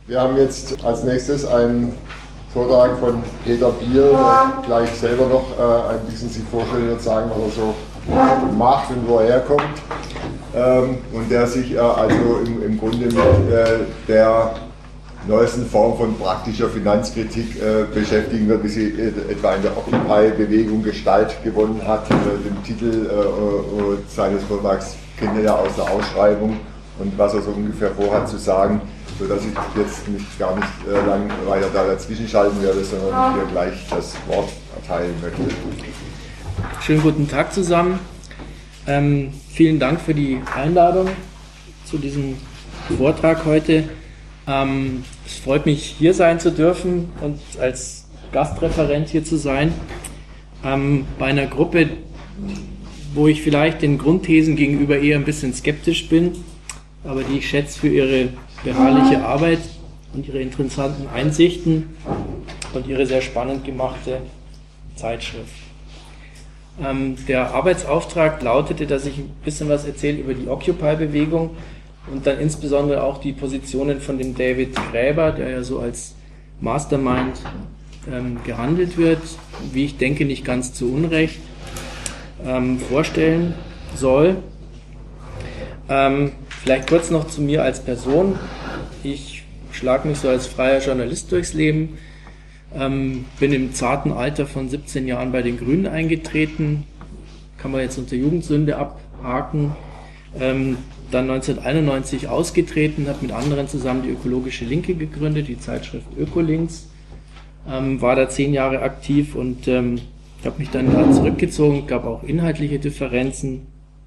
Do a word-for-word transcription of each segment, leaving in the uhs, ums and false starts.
Wir haben jetzt als nächstes einen Vortrag von Peter Bier, der gleich selber noch äh, ein bisschen sich vorstellen wird, sagen, was er so macht und wo er herkommt. Ähm, und der sich äh, also im, im Grunde mit äh, der neuesten Form von praktischer Finanzkritik äh, beschäftigen wird, wie sie äh, etwa in der Occupy-Bewegung Gestalt gewonnen hat. Äh, den Titel äh, äh, seines Vortrags kennt ihr ja aus der Ausschreibung und was er so ungefähr vorhat zu sagen, sodass ich jetzt nicht gar nicht äh, lang weiter da dazwischen schalten werde, sondern hier gleich das Wort erteilen möchte. Schönen guten Tag zusammen. Ähm, vielen Dank für die Einladung zu diesem Vortrag heute. Ähm, es freut mich, hier sein zu dürfen und als Gastreferent hier zu sein. Ähm, bei einer Gruppe, wo ich vielleicht den Grundthesen gegenüber eher ein bisschen skeptisch bin, aber die ich schätze für ihre beharrliche Arbeit und ihre interessanten Einsichten und ihre sehr spannend gemachte Zeitschrift. Ähm, der Arbeitsauftrag lautete, dass ich ein bisschen was erzähle über die Occupy-Bewegung und dann insbesondere auch die Positionen von dem David Graeber, der ja so als Mastermind ähm, gehandelt wird, wie ich denke, nicht ganz zu Unrecht, ähm, vorstellen soll. Ähm, vielleicht kurz noch zu mir als Person. Ich schlage mich so als freier Journalist durchs Leben, ähm, bin im zarten Alter von siebzehn Jahren bei den Grünen eingetreten, kann man jetzt unter Jugendsünde abhaken, ähm, dann neunzehnhunderteinundneunzig ausgetreten, habe mit anderen zusammen die Ökologische Linke gegründet, die Zeitschrift Ökolinks, ähm, war da zehn Jahre aktiv und ähm, habe mich dann da zurückgezogen, gab auch inhaltliche Differenzen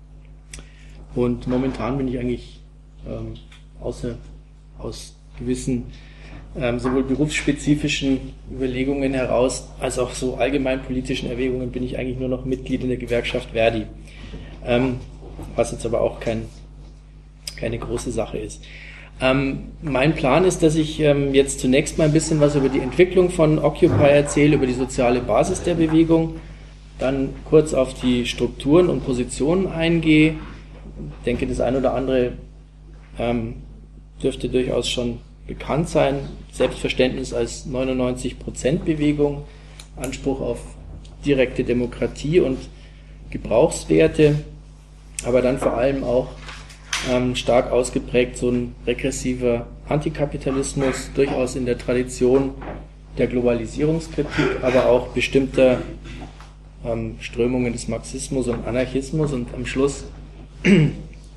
und momentan bin ich eigentlich ähm, außer, aus gewissen ähm, sowohl berufsspezifischen Überlegungen heraus als auch so allgemeinpolitischen Erwägungen bin ich eigentlich nur noch Mitglied in der Gewerkschaft Verdi, ähm, was jetzt aber auch kein keine große Sache ist. Ähm, mein Plan ist, dass ich ähm, jetzt zunächst mal ein bisschen was über die Entwicklung von Occupy erzähle, über die soziale Basis der Bewegung, dann kurz auf die Strukturen und Positionen eingehe. Ich denke, das ein oder andere ähm, dürfte durchaus schon bekannt sein. Selbstverständnis als neunundneunzig Prozent Bewegung, Anspruch auf direkte Demokratie und Gebrauchswerte, aber dann vor allem auch Ähm, stark ausgeprägt so ein regressiver Antikapitalismus, durchaus in der Tradition der Globalisierungskritik, aber auch bestimmter ähm, Strömungen des Marxismus und Anarchismus. Und am Schluss ähm,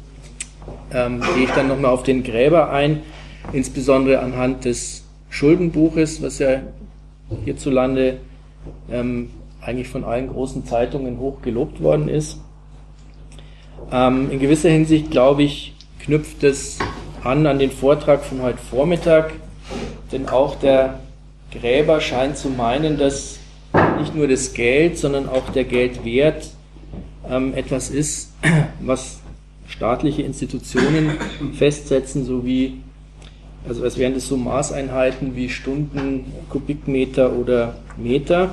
gehe ich dann nochmal auf den Graeber ein, insbesondere anhand des Schuldenbuches, was ja hierzulande ähm, eigentlich von allen großen Zeitungen hoch gelobt worden ist. Ähm, in gewisser Hinsicht, glaube ich, knüpft es an an den Vortrag von heute Vormittag, denn auch der Graeber scheint zu meinen, dass nicht nur das Geld, sondern auch der Geldwert ähm, etwas ist, was staatliche Institutionen festsetzen, sowie, also als wären das so Maßeinheiten wie Stunden, Kubikmeter oder Meter.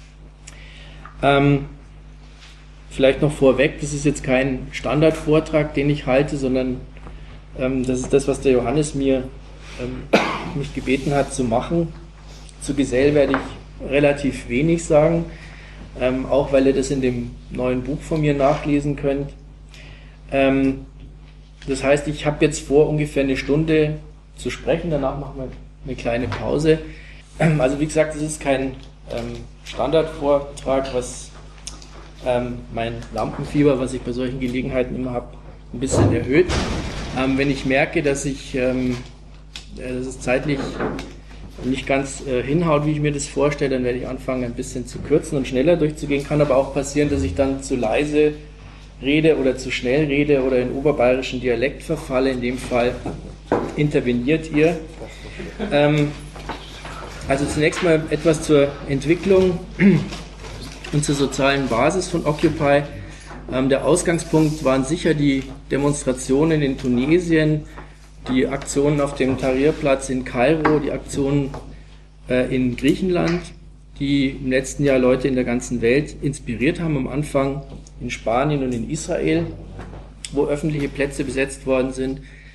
Ähm, Vielleicht noch vorweg, das ist jetzt kein Standardvortrag, den ich halte, sondern ähm, das ist das, was der Johannes mir ähm, mich gebeten hat zu machen. Zu Gesell werde ich relativ wenig sagen, ähm, auch weil ihr das in dem neuen Buch von mir nachlesen könnt. Ähm, das heißt, ich habe jetzt vor, ungefähr eine Stunde zu sprechen, danach machen wir eine kleine Pause. Ähm, also wie gesagt, das ist kein ähm, Standardvortrag, was Ähm, mein Lampenfieber, was ich bei solchen Gelegenheiten immer habe, ein bisschen erhöht. Ähm, wenn ich merke, dass ich ähm, äh, dass es zeitlich nicht ganz äh, hinhaut, wie ich mir das vorstelle, dann werde ich anfangen, ein bisschen zu kürzen und schneller durchzugehen. Kann aber auch passieren, dass ich dann zu leise rede oder zu schnell rede oder in oberbayerischen Dialekt verfalle. In dem Fall interveniert ihr. Ähm, also zunächst mal etwas zur Entwicklung und zur sozialen Basis von Occupy. Ähm, der Ausgangspunkt waren sicher die Demonstrationen in Tunesien, die Aktionen auf dem Tahrirplatz in Kairo, die Aktionen äh, in Griechenland, die im letzten Jahr Leute in der ganzen Welt inspiriert haben, am Anfang in Spanien und in Israel, wo öffentliche Plätze besetzt worden sind.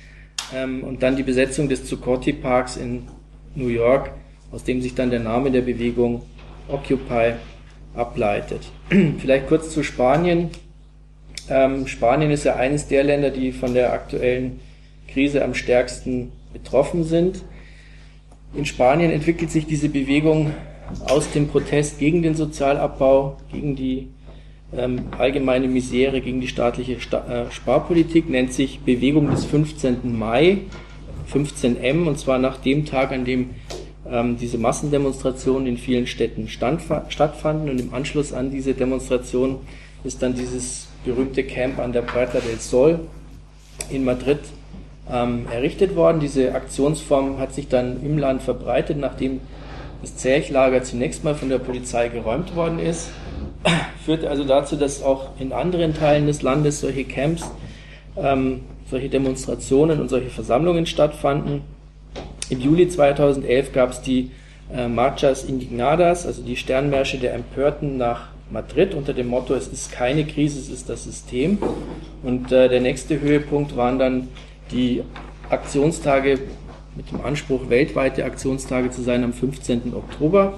ähm, und dann die Besetzung des Zuccotti Parks in New York, aus dem sich dann der Name der Bewegung Occupy ableitet. Vielleicht kurz zu Spanien. Ähm, Spanien ist ja eines der Länder, die von der aktuellen Krise am stärksten betroffen sind. In Spanien entwickelt sich diese Bewegung aus dem Protest gegen den Sozialabbau, gegen die ähm, allgemeine Misere, gegen die staatliche Sta- äh, Sparpolitik, nennt sich Bewegung des fünfzehnten Mai, fünfzehn M, und zwar nach dem Tag, an dem ähm, diese Massendemonstrationen in vielen Städten standfa- stattfanden, und im Anschluss an diese Demonstration ist dann dieses berühmte Camp an der Puerta del Sol in Madrid ähm, errichtet worden. Diese Aktionsform hat sich dann im Land verbreitet, nachdem das Zerchlager zunächst mal von der Polizei geräumt worden ist. Führte also dazu, dass auch in anderen Teilen des Landes solche Camps, ähm, solche Demonstrationen und solche Versammlungen stattfanden. Im Juli zweitausendelf gab es die äh, Marchas Indignadas, also die Sternmärsche der Empörten nach Madrid unter dem Motto, es ist keine Krise, es ist das System. Und äh, der nächste Höhepunkt waren dann die Aktionstage mit dem Anspruch, weltweite Aktionstage zu sein, am fünfzehnten Oktober.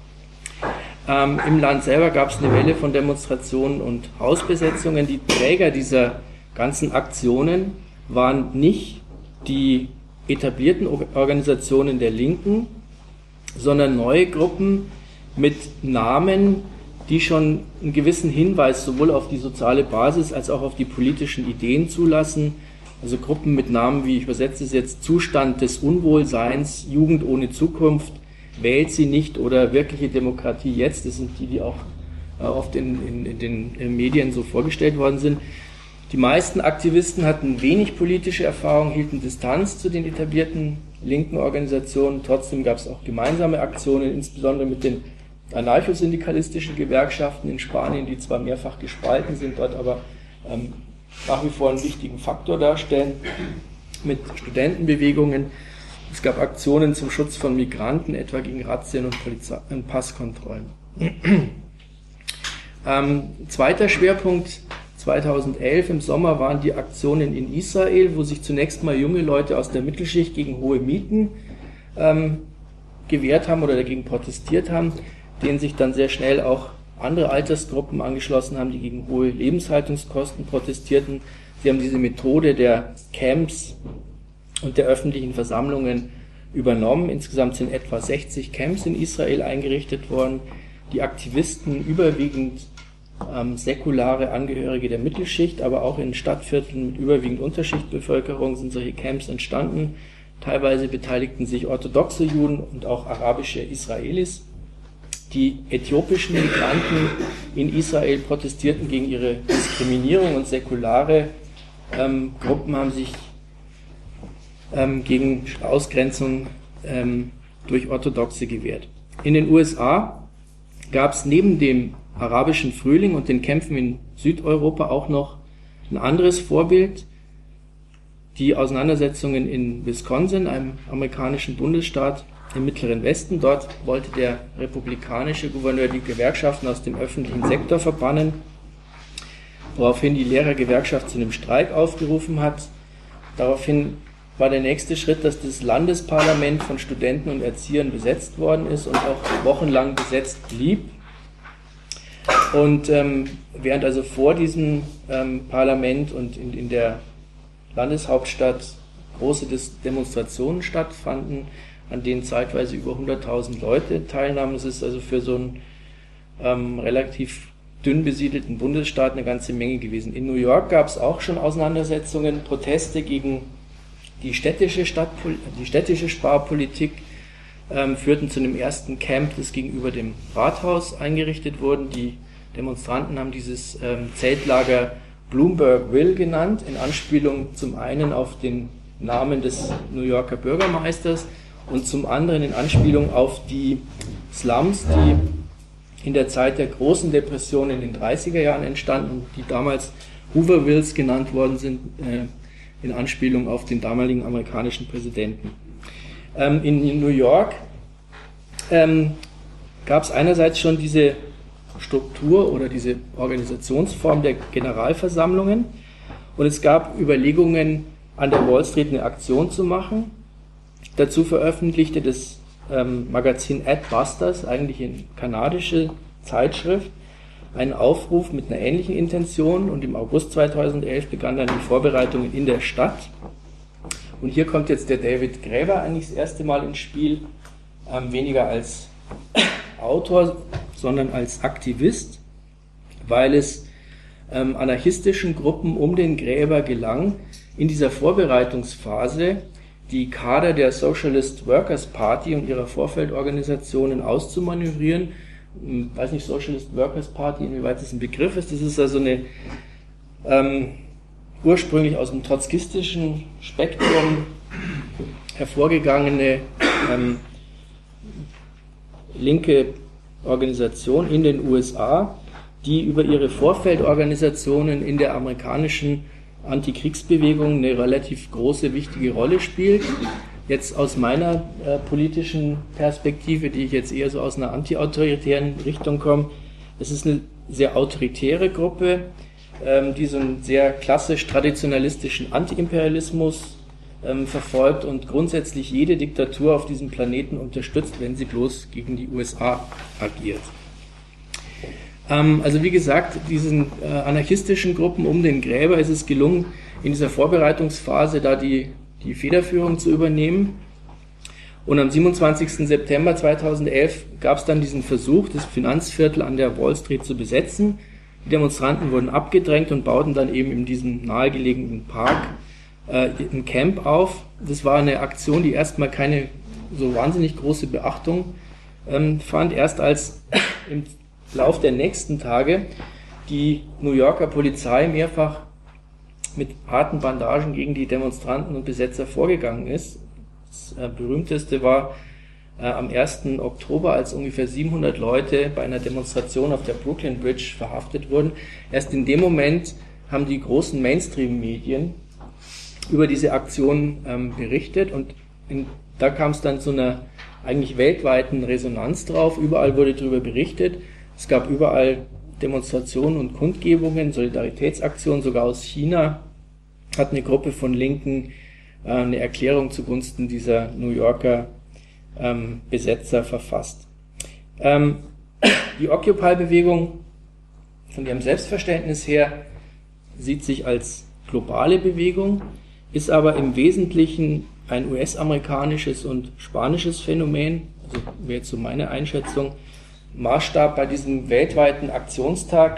Ähm, Im Land selber gab es eine Welle von Demonstrationen und Hausbesetzungen. Die Träger dieser ganzen Aktionen waren nicht die etablierten Organisationen der Linken, sondern neue Gruppen mit Namen, die schon einen gewissen Hinweis sowohl auf die soziale Basis als auch auf die politischen Ideen zulassen. Also Gruppen mit Namen wie, ich übersetze es jetzt, Zustand des Unwohlseins, Jugend ohne Zukunft, wählt sie nicht oder wirkliche Demokratie jetzt. Das sind die, die auch äh, oft in, in, in den in Medien so vorgestellt worden sind. Die meisten Aktivisten hatten wenig politische Erfahrung, hielten Distanz zu den etablierten linken Organisationen. Trotzdem gab es auch gemeinsame Aktionen, insbesondere mit den anarchosyndikalistischen Gewerkschaften in Spanien, die zwar mehrfach gespalten sind, dort aber ähm, nach wie vor einen wichtigen Faktor darstellen, mit Studentenbewegungen. Es gab Aktionen zum Schutz von Migranten, etwa gegen Razzien und, Polizei- und Passkontrollen. ähm, zweiter Schwerpunkt zweitausendelf im Sommer waren die Aktionen in Israel, wo sich zunächst mal junge Leute aus der Mittelschicht gegen hohe Mieten ähm, gewehrt haben oder dagegen protestiert haben, denen sich dann sehr schnell auch andere Altersgruppen angeschlossen haben, die gegen hohe Lebenshaltungskosten protestierten. Sie haben diese Methode der Camps und der öffentlichen Versammlungen übernommen. Insgesamt sind etwa sechzig Camps in Israel eingerichtet worden. Die Aktivisten, überwiegend ähm, säkulare Angehörige der Mittelschicht, aber auch in Stadtvierteln mit überwiegend Unterschichtbevölkerung sind solche Camps entstanden. Teilweise beteiligten sich orthodoxe Juden und auch arabische Israelis. Die äthiopischen Migranten in Israel protestierten gegen ihre Diskriminierung, und säkulare ähm, Gruppen haben sich ähm, gegen Ausgrenzung ähm, durch Orthodoxe gewehrt. In den U S A gab es neben dem arabischen Frühling und den Kämpfen in Südeuropa auch noch ein anderes Vorbild, die Auseinandersetzungen in Wisconsin, einem amerikanischen Bundesstaat im Mittleren Westen. Dort wollte der republikanische Gouverneur die Gewerkschaften aus dem öffentlichen Sektor verbannen, woraufhin die Lehrergewerkschaft zu einem Streik aufgerufen hat. Daraufhin war der nächste Schritt, dass das Landesparlament von Studenten und Erziehern besetzt worden ist und auch wochenlang besetzt blieb. Und ähm, während also vor diesem ähm, Parlament und in, in der Landeshauptstadt große Des- Demonstrationen stattfanden, an denen zeitweise über hunderttausend Leute teilnahmen. Es ist also für so einen ähm, relativ dünn besiedelten Bundesstaat eine ganze Menge gewesen. In New York gab es auch schon Auseinandersetzungen, Proteste gegen die städtische, Stadtpol- die städtische Sparpolitik, ähm, führten zu einem ersten Camp, das gegenüber dem Rathaus eingerichtet wurde. Die Demonstranten haben dieses ähm, Zeltlager Bloombergville genannt, in Anspielung zum einen auf den Namen des New Yorker Bürgermeisters und zum anderen in Anspielung auf die Slums, die in der Zeit der großen Depression in den dreißiger Jahren entstanden, die damals Hoovervilles genannt worden sind, äh, in Anspielung auf den damaligen amerikanischen Präsidenten. Ähm, in, in New York ähm, gab es einerseits schon diese Struktur oder diese Organisationsform der Generalversammlungen, und es gab Überlegungen, an der Wall Street eine Aktion zu machen. Dazu veröffentlichte das ähm, Magazin Adbusters, eigentlich eine kanadische Zeitschrift, einen Aufruf mit einer ähnlichen Intention, und im August zweitausendelf begannen dann die Vorbereitungen in der Stadt. Und hier kommt jetzt der David Graeber eigentlich das erste Mal ins Spiel, ähm, weniger als Autor, sondern als Aktivist, weil es ähm, anarchistischen Gruppen um den Graeber gelang, in dieser Vorbereitungsphase die Kader der Socialist Workers Party und ihrer Vorfeldorganisationen auszumanövrieren. Ich weiß nicht, Socialist Workers Party, inwieweit das ein Begriff ist. Das ist also eine ähm, ursprünglich aus dem trotzkistischen Spektrum hervorgegangene ähm, linke Organisation in den U S A, die über ihre Vorfeldorganisationen in der amerikanischen Antikriegsbewegung eine relativ große, wichtige Rolle spielt. Jetzt aus meiner äh, politischen Perspektive, die ich jetzt eher so aus einer antiautoritären Richtung komme, es ist eine sehr autoritäre Gruppe, ähm, die so einen sehr klassisch traditionalistischen Antiimperialismus ähm, verfolgt und grundsätzlich jede Diktatur auf diesem Planeten unterstützt, wenn sie bloß gegen die U S A agiert. Ähm, also wie gesagt, diesen äh, anarchistischen Gruppen um den Graeber ist es gelungen, in dieser Vorbereitungsphase da die die Federführung zu übernehmen. Und am siebenundzwanzigsten September zweitausendelf gab es dann diesen Versuch, das Finanzviertel an der Wall Street zu besetzen. Die Demonstranten wurden abgedrängt und bauten dann eben in diesem nahegelegenen Park äh, ein Camp auf. Das war eine Aktion, die erstmal keine so wahnsinnig große Beachtung ähm, fand. Erst als im Lauf der nächsten Tage die New Yorker Polizei mehrfach mit harten Bandagen gegen die Demonstranten und Besetzer vorgegangen ist. Das äh, berühmteste war äh, am ersten Oktober, als ungefähr siebenhundert Leute bei einer Demonstration auf der Brooklyn Bridge verhaftet wurden. Erst in dem Moment haben die großen Mainstream-Medien über diese Aktion ähm, berichtet, und in, da kam es dann zu einer eigentlich weltweiten Resonanz drauf. Überall wurde darüber berichtet. Es gab überall Demonstrationen und Kundgebungen, Solidaritätsaktionen, sogar aus China hat eine Gruppe von Linken äh, eine Erklärung zugunsten dieser New Yorker ähm, Besetzer verfasst. Ähm, die Occupy-Bewegung von ihrem Selbstverständnis her sieht sich als globale Bewegung, ist aber im Wesentlichen ein U S-amerikanisches und spanisches Phänomen, also wäre jetzt so meine Einschätzung. Maßstab bei diesem weltweiten Aktionstag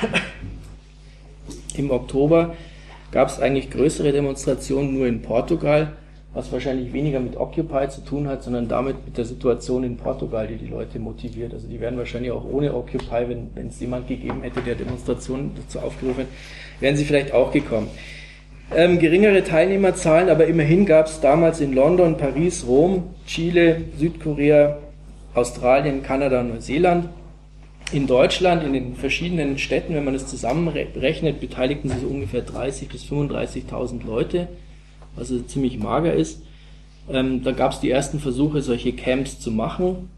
im Oktober gab es eigentlich größere Demonstrationen nur in Portugal, was wahrscheinlich weniger mit Occupy zu tun hat, sondern damit mit der Situation in Portugal, die die Leute motiviert. Also die wären wahrscheinlich auch ohne Occupy, wenn wenn es jemand gegeben hätte, der Demonstrationen dazu aufgerufen hat, wären sie vielleicht auch gekommen. Ähm, geringere Teilnehmerzahlen, aber immerhin gab es damals in London, Paris, Rom, Chile, Südkorea, Australien, Kanada und Neuseeland. In Deutschland, in den verschiedenen Städten, wenn man das zusammenrechnet, beteiligten sich so ungefähr dreißigtausend bis fünfunddreißigtausend Leute, was also ziemlich mager ist. Ähm, da gab es die ersten Versuche, solche Camps zu machen,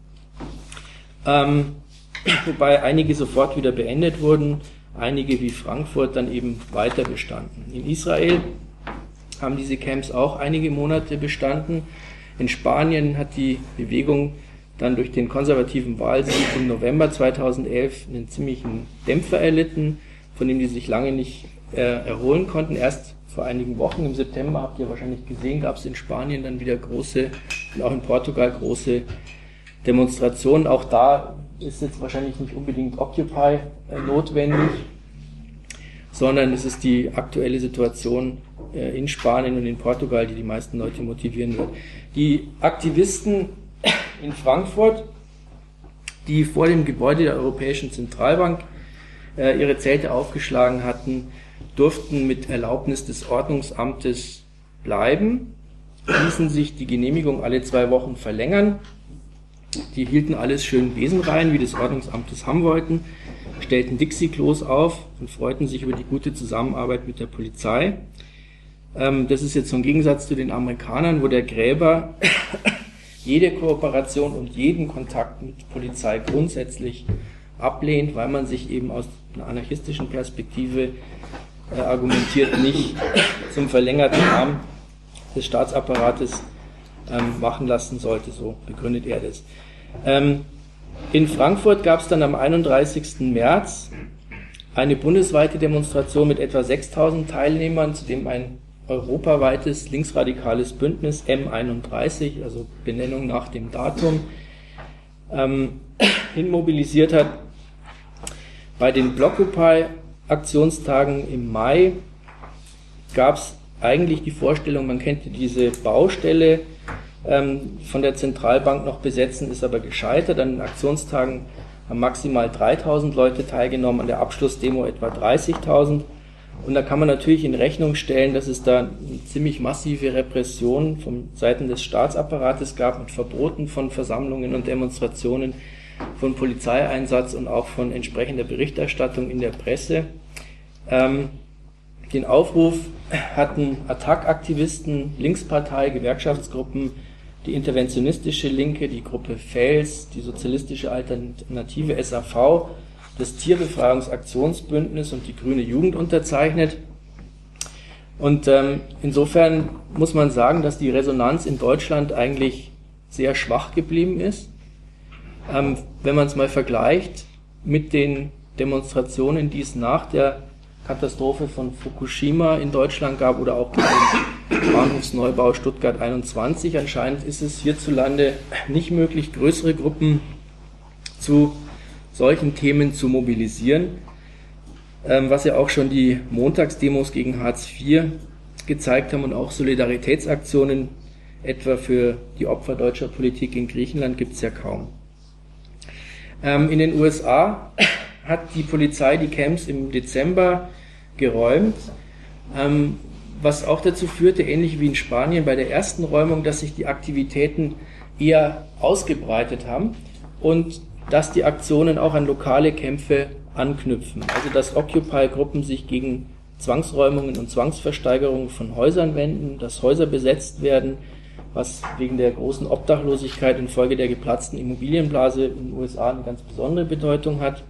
ähm, wobei einige sofort wieder beendet wurden, einige wie Frankfurt dann eben weiter bestanden. In Israel haben diese Camps auch einige Monate bestanden. In Spanien hat die Bewegung dann durch den konservativen Wahlsieg im November zweitausendelf einen ziemlichen Dämpfer erlitten, von dem die sich lange nicht äh, erholen konnten. Erst vor einigen Wochen, im September, habt ihr wahrscheinlich gesehen, gab es in Spanien dann wieder große, und auch in Portugal große Demonstrationen. Auch da ist jetzt wahrscheinlich nicht unbedingt Occupy äh, notwendig, sondern es ist die aktuelle Situation äh, in Spanien und in Portugal, die die meisten Leute motivieren wird. Die Aktivisten in Frankfurt, die vor dem Gebäude der Europäischen Zentralbank äh, ihre Zelte aufgeschlagen hatten, durften mit Erlaubnis des Ordnungsamtes bleiben, ließen sich die Genehmigung alle zwei Wochen verlängern. Die hielten alles schön besenrein, wie das Ordnungsamt es haben wollten, stellten Dixie-Klos auf und freuten sich über die gute Zusammenarbeit mit der Polizei. Ähm, das ist jetzt so ein Gegensatz zu den Amerikanern, wo der Graeber jede Kooperation und jeden Kontakt mit Polizei grundsätzlich ablehnt, weil man sich eben aus einer anarchistischen Perspektive äh, argumentiert, nicht zum verlängerten Arm des Staatsapparates ähm, machen lassen sollte, so begründet er das. Ähm, in Frankfurt gab es dann am einunddreißigsten März eine bundesweite Demonstration mit etwa sechstausend Teilnehmern, zu dem ein europaweites linksradikales Bündnis M einunddreißig, also Benennung nach dem Datum, ähm, hinmobilisiert hat. Bei den Blockupy-Aktionstagen im Mai gab es eigentlich die Vorstellung, man könnte diese Baustelle ähm, von der Zentralbank noch besetzen, ist aber gescheitert. An den Aktionstagen haben maximal dreitausend Leute teilgenommen, an der Abschlussdemo etwa dreißigtausend. Und da kann man natürlich in Rechnung stellen, dass es da eine ziemlich massive Repression von Seiten des Staatsapparates gab, mit Verboten von Versammlungen und Demonstrationen, von Polizeieinsatz und auch von entsprechender Berichterstattung in der Presse. Ähm, den Aufruf hatten Attac-Aktivisten, Linkspartei, Gewerkschaftsgruppen, die interventionistische Linke, die Gruppe Fels, die sozialistische Alternative S A V, das Tierbefreiungsaktionsbündnis und die Grüne Jugend unterzeichnet. Und ähm, insofern muss man sagen, dass die Resonanz in Deutschland eigentlich sehr schwach geblieben ist. Ähm, wenn man es mal vergleicht mit den Demonstrationen, die es nach der Katastrophe von Fukushima in Deutschland gab oder auch den Bahnhofsneubau Stuttgart einundzwanzig, anscheinend ist es hierzulande nicht möglich, größere Gruppen zu solchen Themen zu mobilisieren, ähm, was ja auch schon die Montagsdemos gegen Hartz vier gezeigt haben und auch Solidaritätsaktionen, etwa für die Opfer deutscher Politik in Griechenland, gibt es ja kaum. Ähm, in den U S A hat die Polizei die Camps im Dezember geräumt, ähm, was auch dazu führte, ähnlich wie in Spanien bei der ersten Räumung, dass sich die Aktivitäten eher ausgebreitet haben und dass die Aktionen auch an lokale Kämpfe anknüpfen. Also dass Occupy-Gruppen sich gegen Zwangsräumungen und Zwangsversteigerungen von Häusern wenden, dass Häuser besetzt werden, was wegen der großen Obdachlosigkeit infolge der geplatzten Immobilienblase in den U S A eine ganz besondere Bedeutung hat.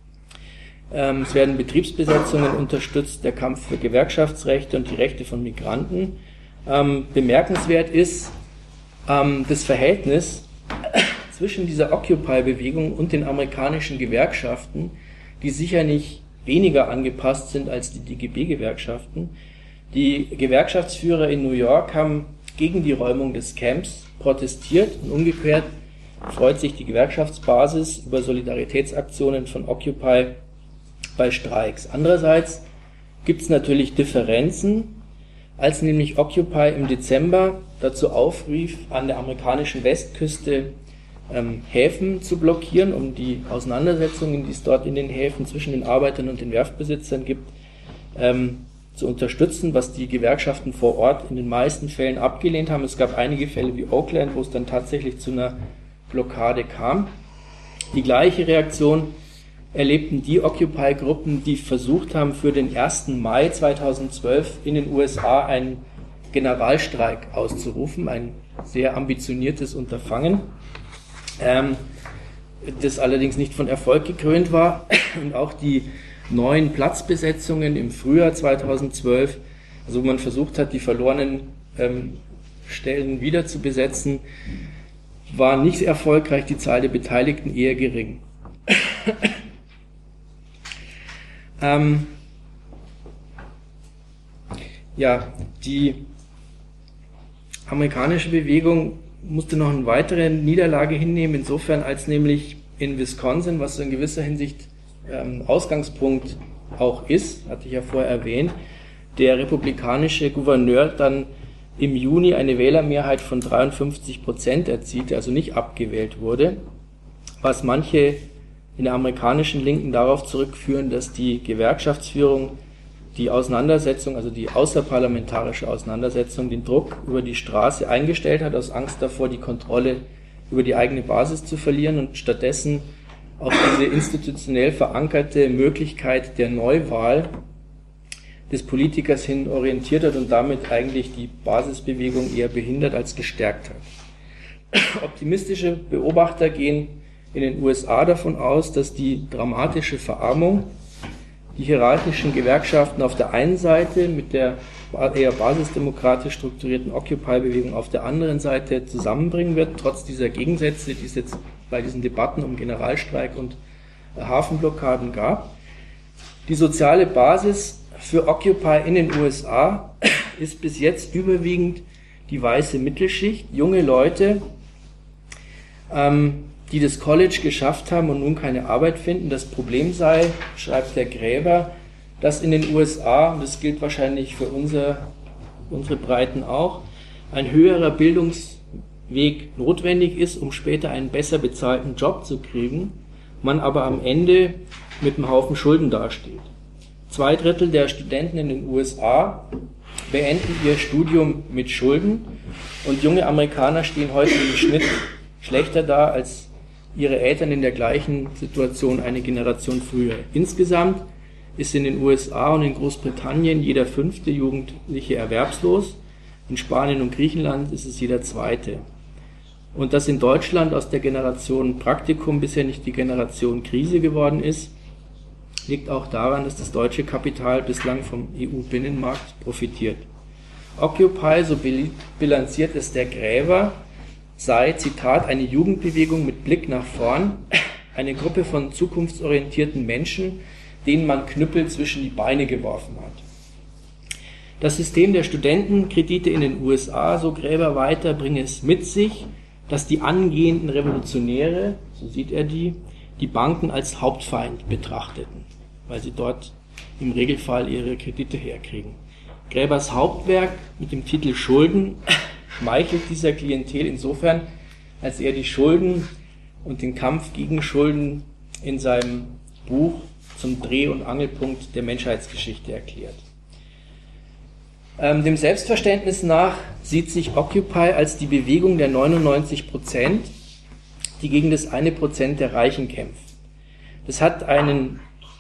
Ähm, es werden Betriebsbesetzungen unterstützt, der Kampf für Gewerkschaftsrechte und die Rechte von Migranten. Ähm, bemerkenswert ist ähm, das Verhältnis zwischen dieser Occupy-Bewegung und den amerikanischen Gewerkschaften, die sicher nicht weniger angepasst sind als die D G B-Gewerkschaften. Die Gewerkschaftsführer in New York haben gegen die Räumung des Camps protestiert und umgekehrt freut sich die Gewerkschaftsbasis über Solidaritätsaktionen von Occupy bei Streiks. Andererseits gibt es natürlich Differenzen, als nämlich Occupy im Dezember dazu aufrief, an der amerikanischen Westküste ähm, Häfen zu blockieren, um die Auseinandersetzungen, die es dort in den Häfen zwischen den Arbeitern und den Werftbesitzern gibt, ähm, zu unterstützen, was die Gewerkschaften vor Ort in den meisten Fällen abgelehnt haben. Es gab einige Fälle wie Oakland, wo es dann tatsächlich zu einer Blockade kam. Die gleiche Reaktion erlebten die Occupy-Gruppen, die versucht haben, für den ersten Mai zweitausendzwölf in den U S A einen Generalstreik auszurufen, ein sehr ambitioniertes Unterfangen, ähm, das allerdings nicht von Erfolg gekrönt war. Und auch die neuen Platzbesetzungen im Frühjahr zweitausendzwölf, also wo man versucht hat, die verlorenen ähm, Stellen wieder zu besetzen, war nicht erfolgreich, die Zahl der Beteiligten eher gering. ähm, ja, die amerikanische Bewegung musste noch eine weitere Niederlage hinnehmen, insofern als nämlich in Wisconsin, was so in gewisser Hinsicht ähm, Ausgangspunkt auch ist, hatte ich ja vorher erwähnt, der republikanische Gouverneur dann im Juni eine Wählermehrheit von dreiundfünfzig Prozent erzielte, also nicht abgewählt wurde, was manche in der amerikanischen Linken darauf zurückführen, dass die Gewerkschaftsführung die Auseinandersetzung, also die außerparlamentarische Auseinandersetzung, den Druck über die Straße eingestellt hat, aus Angst davor, die Kontrolle über die eigene Basis zu verlieren und stattdessen auf diese institutionell verankerte Möglichkeit der Neuwahl des Politikers hin orientiert hat und damit eigentlich die Basisbewegung eher behindert als gestärkt hat. Optimistische Beobachter gehen in den U S A davon aus, dass die dramatische Verarmung die hierarchischen Gewerkschaften auf der einen Seite mit der eher basisdemokratisch strukturierten Occupy-Bewegung auf der anderen Seite zusammenbringen wird, trotz dieser Gegensätze, die es jetzt bei diesen Debatten um Generalstreik und Hafenblockaden gab. Die soziale Basis für Occupy in den U S A ist bis jetzt überwiegend die weiße Mittelschicht, junge Leute, ähm, die das College geschafft haben und nun keine Arbeit finden. Das Problem sei, schreibt der Gräber, dass in den U S A, und das gilt wahrscheinlich für unser, unsere Breiten auch, ein höherer Bildungsweg notwendig ist, um später einen besser bezahlten Job zu kriegen, man aber am Ende mit einem Haufen Schulden dasteht. Zwei Drittel der Studenten in den U S A beenden ihr Studium mit Schulden und junge Amerikaner stehen heute im Schnitt schlechter da als ihre Eltern in der gleichen Situation eine Generation früher. Insgesamt ist in den U S A und in Großbritannien jeder fünfte Jugendliche erwerbslos. In Spanien und Griechenland ist es jeder zweite. Und dass in Deutschland aus der Generation Praktikum bisher nicht die Generation Krise geworden ist, liegt auch daran, dass das deutsche Kapital bislang vom E U-Binnenmarkt profitiert. Occupy, so bilanziert es der Gräber, sei, Zitat, eine Jugendbewegung mit Blick nach vorn, eine Gruppe von zukunftsorientierten Menschen, denen man Knüppel zwischen die Beine geworfen hat. Das System der Studentenkredite in den U S A, so Gräber weiter, bringe es mit sich, dass die angehenden Revolutionäre, so sieht er die, die Banken als Hauptfeind betrachteten, weil sie dort im Regelfall ihre Kredite herkriegen. Gräbers Hauptwerk mit dem Titel Schulden schmeichelt dieser Klientel insofern, als er die Schulden und den Kampf gegen Schulden in seinem Buch zum Dreh- und Angelpunkt der Menschheitsgeschichte erklärt. Ähm, dem Selbstverständnis nach sieht sich Occupy als die Bewegung der neunundneunzig Prozent, die gegen das eine Prozent der Reichen kämpft. Das hat einen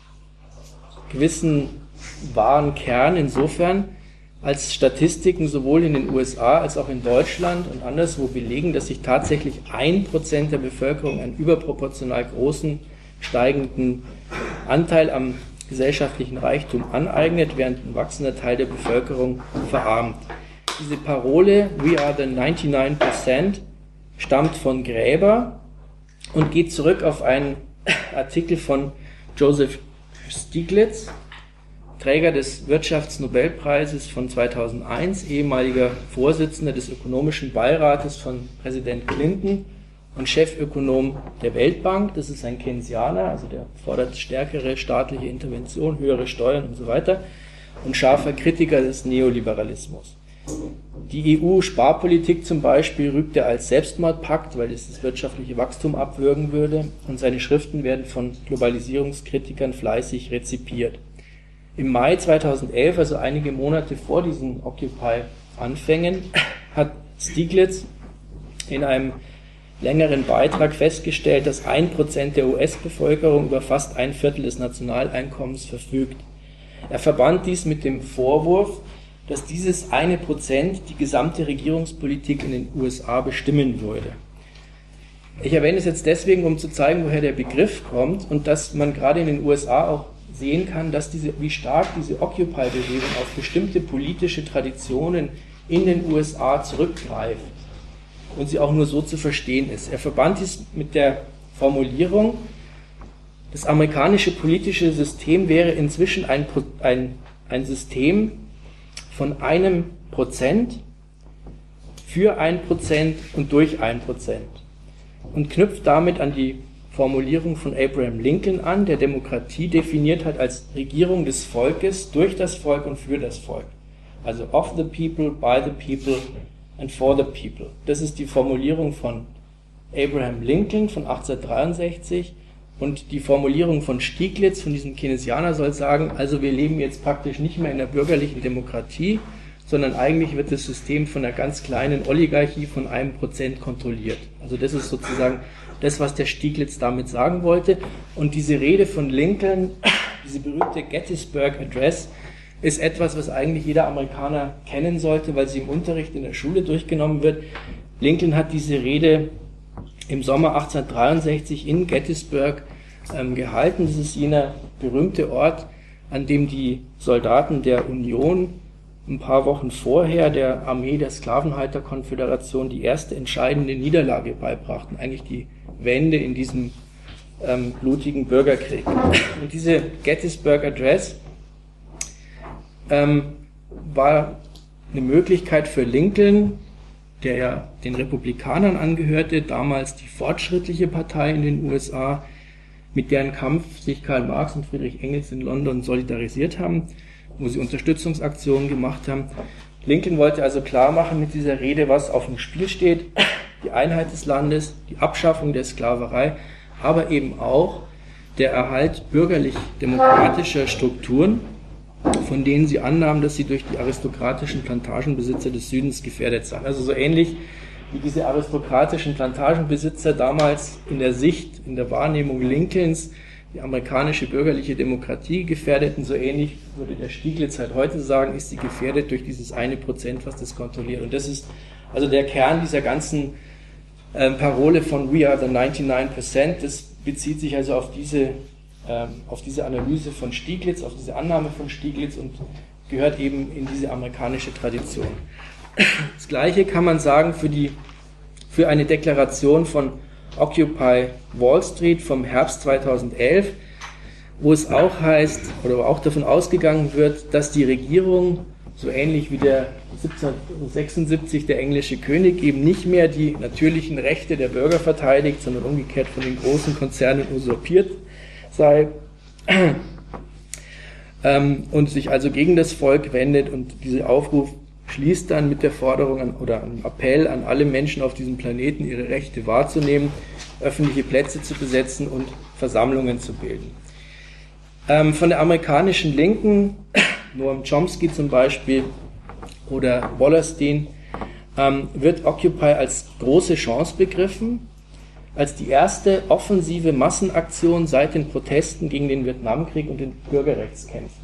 gewissen wahren Kern insofern, als Statistiken sowohl in den U S A als auch in Deutschland und anderswo belegen, dass sich tatsächlich ein Prozent der Bevölkerung einen überproportional großen, steigenden Anteil am gesellschaftlichen Reichtum aneignet, während ein wachsender Teil der Bevölkerung verarmt. Diese Parole, We are the ninety-nine percent, stammt von Gräber und geht zurück auf einen Artikel von Joseph Stiglitz, Träger des Wirtschaftsnobelpreises von zweitausendeins, ehemaliger Vorsitzender des Ökonomischen Beirates von Präsident Clinton und Chefökonom der Weltbank. Das ist ein Keynesianer, also der fordert stärkere staatliche Intervention, höhere Steuern und so weiter, und scharfer Kritiker des Neoliberalismus. Die E U-Sparpolitik zum Beispiel rügt er als Selbstmordpakt, weil es das wirtschaftliche Wachstum abwürgen würde, und seine Schriften werden von Globalisierungskritikern fleißig rezipiert. Im Mai zweitausendelf, also einige Monate vor diesen Occupy-Anfängen, hat Stiglitz in einem längeren Beitrag festgestellt, dass ein Prozent der U S-Bevölkerung über fast ein Viertel des Nationaleinkommens verfügt. Er verband dies mit dem Vorwurf, dass dieses eine Prozent die gesamte Regierungspolitik in den U S A bestimmen würde. Ich erwähne es jetzt deswegen, um zu zeigen, woher der Begriff kommt und dass man gerade in den U S A auch sehen kann, dass diese, wie stark diese Occupy-Bewegung auf bestimmte politische Traditionen in den U S A zurückgreift und sie auch nur so zu verstehen ist. Er verband dies mit der Formulierung, das amerikanische politische System wäre inzwischen ein, ein, ein System von einem Prozent für ein Prozent und durch ein Prozent und knüpft damit an die Formulierung von Abraham Lincoln an, der Demokratie definiert hat als Regierung des Volkes, durch das Volk und für das Volk. Also of the people, by the people and for the people. Das ist die Formulierung von Abraham Lincoln von achtzehnhundertdreiundsechzig, und die Formulierung von Stiglitz, von diesem Keynesianer, soll sagen, also wir leben jetzt praktisch nicht mehr in einer bürgerlichen Demokratie, sondern eigentlich wird das System von einer ganz kleinen Oligarchie von einem Prozent kontrolliert. Also das ist sozusagen das, was der Stiglitz damit sagen wollte. Und diese Rede von Lincoln, diese berühmte Gettysburg Address, ist etwas, was eigentlich jeder Amerikaner kennen sollte, weil sie im Unterricht in der Schule durchgenommen wird. Lincoln hat diese Rede im Sommer achtzehnhundertdreiundsechzig in Gettysburg ähm, gehalten. Das ist jener berühmte Ort, an dem die Soldaten der Union ein paar Wochen vorher der Armee der Sklavenhalterkonföderation die erste entscheidende Niederlage beibrachten, eigentlich die Wende in diesem ähm, blutigen Bürgerkrieg. Und diese Gettysburg Address ähm, war eine Möglichkeit für Lincoln, der ja den Republikanern angehörte, damals die fortschrittliche Partei in den U S A, mit deren Kampf sich Karl Marx und Friedrich Engels in London solidarisiert haben, wo sie Unterstützungsaktionen gemacht haben. Lincoln wollte also klar machen mit dieser Rede, was auf dem Spiel steht: die Einheit des Landes, die Abschaffung der Sklaverei, aber eben auch der Erhalt bürgerlich-demokratischer Strukturen, von denen sie annahmen, dass sie durch die aristokratischen Plantagenbesitzer des Südens gefährdet seien. Also so ähnlich wie diese aristokratischen Plantagenbesitzer damals in der Sicht, in der Wahrnehmung Lincolns die amerikanische bürgerliche Demokratie gefährdeten, so ähnlich würde der Stieglitz halt heute sagen, ist sie gefährdet durch dieses eine Prozent, was das kontrolliert. Und das ist also der Kern dieser ganzen äh, Parole von We are the ninety-nine percent. Das bezieht sich also auf diese, ähm, auf diese Analyse von Stieglitz, auf diese Annahme von Stieglitz und gehört eben in diese amerikanische Tradition. Das Gleiche kann man sagen für, die, für eine Deklaration von Occupy Wall Street vom Herbst zweitausendelf, wo es auch heißt, oder wo auch davon ausgegangen wird, dass die Regierung, so ähnlich wie der siebzehnhundertsechsundsiebzig der englische König, eben nicht mehr die natürlichen Rechte der Bürger verteidigt, sondern umgekehrt von den großen Konzernen usurpiert sei, ähm, und sich also gegen das Volk wendet. Und dieser Aufruf schließt dann mit der Forderung an, oder einem Appell an alle Menschen auf diesem Planeten, ihre Rechte wahrzunehmen, öffentliche Plätze zu besetzen und Versammlungen zu bilden. Ähm, von der amerikanischen Linken, Noam Chomsky zum Beispiel oder Wallerstein, ähm, wird Occupy als große Chance begriffen, als die erste offensive Massenaktion seit den Protesten gegen den Vietnamkrieg und den Bürgerrechtskämpfen.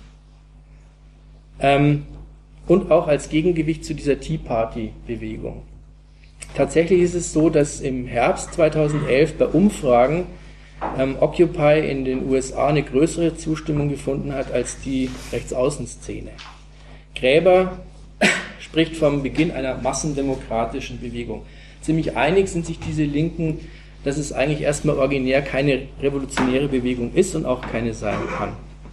Ähm, und auch als Gegengewicht zu dieser Tea Party-Bewegung. Tatsächlich ist es so, dass im Herbst zweitausendelf bei Umfragen ähm, Occupy in den U S A eine größere Zustimmung gefunden hat als die Rechtsaußenszene. Gräber spricht vom Beginn einer massendemokratischen Bewegung. Ziemlich einig sind sich diese Linken, dass es eigentlich erstmal originär keine revolutionäre Bewegung ist und auch keine sein kann.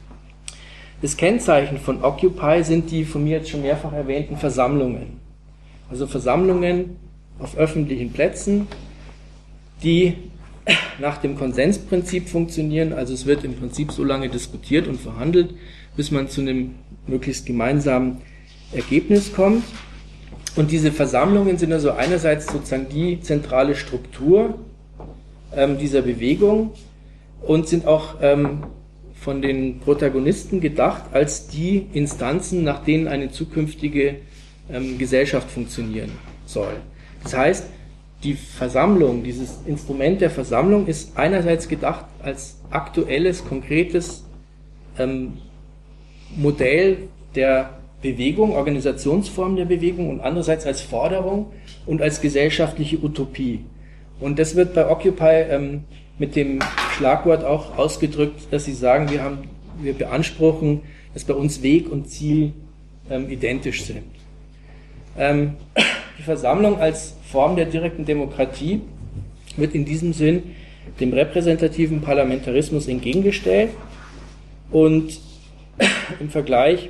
Das Kennzeichen von Occupy sind die von mir jetzt schon mehrfach erwähnten Versammlungen. Also Versammlungen auf öffentlichen Plätzen, die nach dem Konsensprinzip funktionieren. Also es wird im Prinzip so lange diskutiert und verhandelt, bis man zu einem möglichst gemeinsamen Ergebnis kommt. Und diese Versammlungen sind also einerseits sozusagen die zentrale Struktur ähm, dieser Bewegung und sind auch ähm, von den Protagonisten gedacht als die Instanzen, nach denen eine zukünftige ähm, Gesellschaft funktionieren soll. Das heißt, die Versammlung, dieses Instrument der Versammlung ist einerseits gedacht als aktuelles, konkretes ähm, Modell der Bewegung, Organisationsform der Bewegung und andererseits als Forderung und als gesellschaftliche Utopie. Und das wird bei Occupy ähm, mit dem Schlagwort auch ausgedrückt, dass sie sagen, wir haben, wir beanspruchen, dass bei uns Weg und Ziel ähm, identisch sind. Ähm, die Versammlung als Form der direkten Demokratie wird in diesem Sinn dem repräsentativen Parlamentarismus entgegengestellt und im Vergleich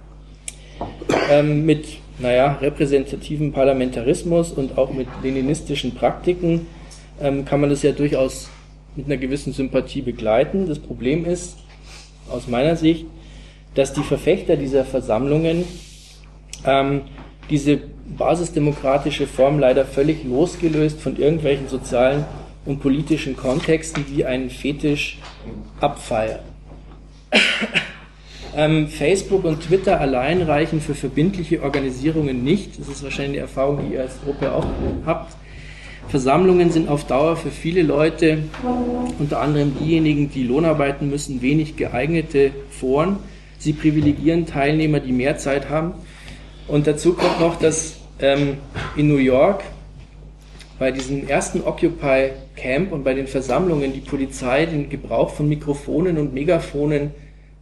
ähm, mit naja, repräsentativen Parlamentarismus und auch mit leninistischen Praktiken ähm, kann man das ja durchaus mit einer gewissen Sympathie begleiten. Das Problem ist, aus meiner Sicht, dass die Verfechter dieser Versammlungen ähm, diese basisdemokratische Form leider völlig losgelöst von irgendwelchen sozialen und politischen Kontexten wie einen Fetisch abfeiern. ähm, Facebook und Twitter allein reichen für verbindliche Organisierungen nicht. Das ist wahrscheinlich eine Erfahrung, die ihr als Gruppe auch habt. Versammlungen sind auf Dauer für viele Leute, unter anderem diejenigen, die Lohn arbeiten müssen, wenig geeignete Foren. Sie privilegieren Teilnehmer, die mehr Zeit haben. Und dazu kommt noch, dass ähm, in New York bei diesem ersten Occupy Camp und bei den Versammlungen die Polizei den Gebrauch von Mikrofonen und Megafonen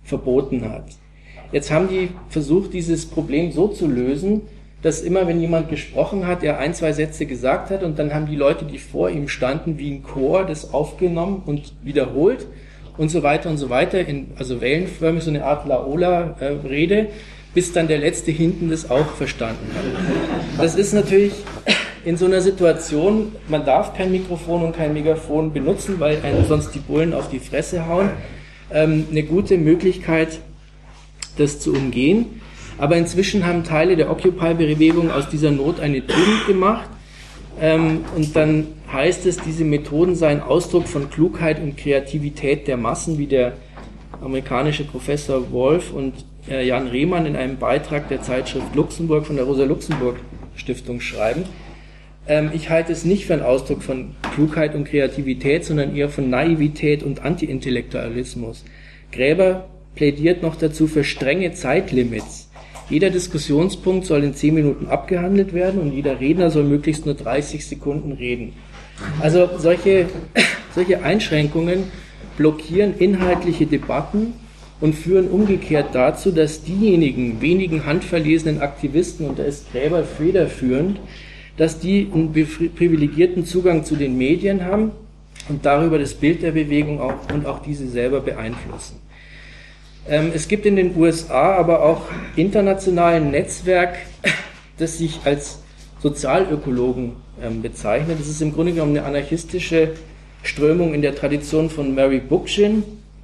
verboten hat. Jetzt haben die versucht, dieses Problem so zu lösen, dass immer, wenn jemand gesprochen hat, er ein, zwei Sätze gesagt hat und dann haben die Leute, die vor ihm standen, wie ein Chor das aufgenommen und wiederholt und so weiter und so weiter, in, also wellenförmig, so eine Art Laola-Rede, bis dann der Letzte hinten das auch verstanden hat. Das ist natürlich in so einer Situation, man darf kein Mikrofon und kein Megafon benutzen, weil einem sonst die Bullen auf die Fresse hauen, ähm, eine gute Möglichkeit, das zu umgehen. Aber inzwischen haben Teile der Occupy-Bewegung aus dieser Not eine Tugend gemacht. Ähm, und dann heißt es, diese Methoden seien Ausdruck von Klugheit und Kreativität der Massen, wie der amerikanische Professor Wolf und äh, Jan Rehmann in einem Beitrag der Zeitschrift Luxemburg von der Rosa-Luxemburg-Stiftung schreiben. Ähm, ich halte es nicht für einen Ausdruck von Klugheit und Kreativität, sondern eher von Naivität und Anti-Intellektualismus. Gräber plädiert noch dazu für strenge Zeitlimits. Jeder Diskussionspunkt soll in zehn Minuten abgehandelt werden und jeder Redner soll möglichst nur dreißig Sekunden reden. Also solche, solche Einschränkungen blockieren inhaltliche Debatten und führen umgekehrt dazu, dass diejenigen wenigen handverlesenen Aktivisten, und da ist Gräber federführend, dass die einen privilegierten Zugang zu den Medien haben und darüber das Bild der Bewegung auch und auch diese selber beeinflussen. Es gibt in den U S A aber auch international ein Netzwerk, das sich als Sozialökologen bezeichnet. Das ist im Grunde genommen eine anarchistische Strömung in der Tradition von Mary Bookchin,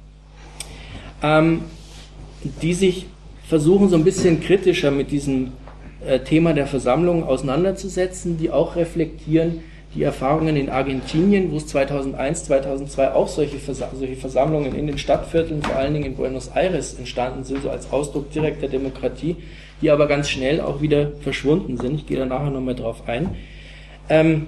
die sich versuchen, so ein bisschen kritischer mit diesem Thema der Versammlungen auseinanderzusetzen, die auch reflektieren die Erfahrungen in Argentinien, wo es zweitausendeins, zweitausendzwei auch solche, Versa- solche Versammlungen in den Stadtvierteln, vor allen Dingen in Buenos Aires, entstanden sind, so als Ausdruck direkter Demokratie, die aber ganz schnell auch wieder verschwunden sind. Ich gehe da nachher nochmal drauf ein. Ähm,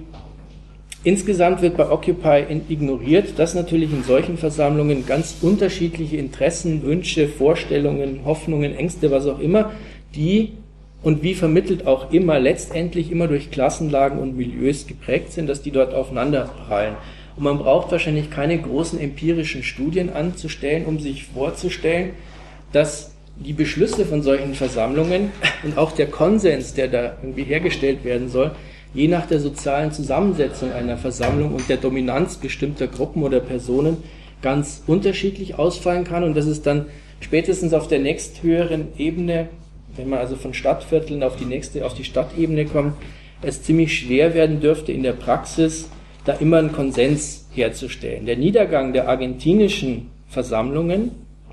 insgesamt wird bei Occupy ignoriert, dass natürlich in solchen Versammlungen ganz unterschiedliche Interessen, Wünsche, Vorstellungen, Hoffnungen, Ängste, was auch immer, die und wie vermittelt auch immer, letztendlich immer durch Klassenlagen und Milieus geprägt sind, dass die dort aufeinanderprallen. Und man braucht wahrscheinlich keine großen empirischen Studien anzustellen, um sich vorzustellen, dass die Beschlüsse von solchen Versammlungen und auch der Konsens, der da irgendwie hergestellt werden soll, je nach der sozialen Zusammensetzung einer Versammlung und der Dominanz bestimmter Gruppen oder Personen ganz unterschiedlich ausfallen kann und dass es dann spätestens auf der nächsthöheren Ebene, wenn man also von Stadtvierteln auf die nächste, auf die Stadtebene kommt, es ziemlich schwer werden dürfte in der Praxis, da immer einen Konsens herzustellen. Der Niedergang der argentinischen Versammlungen,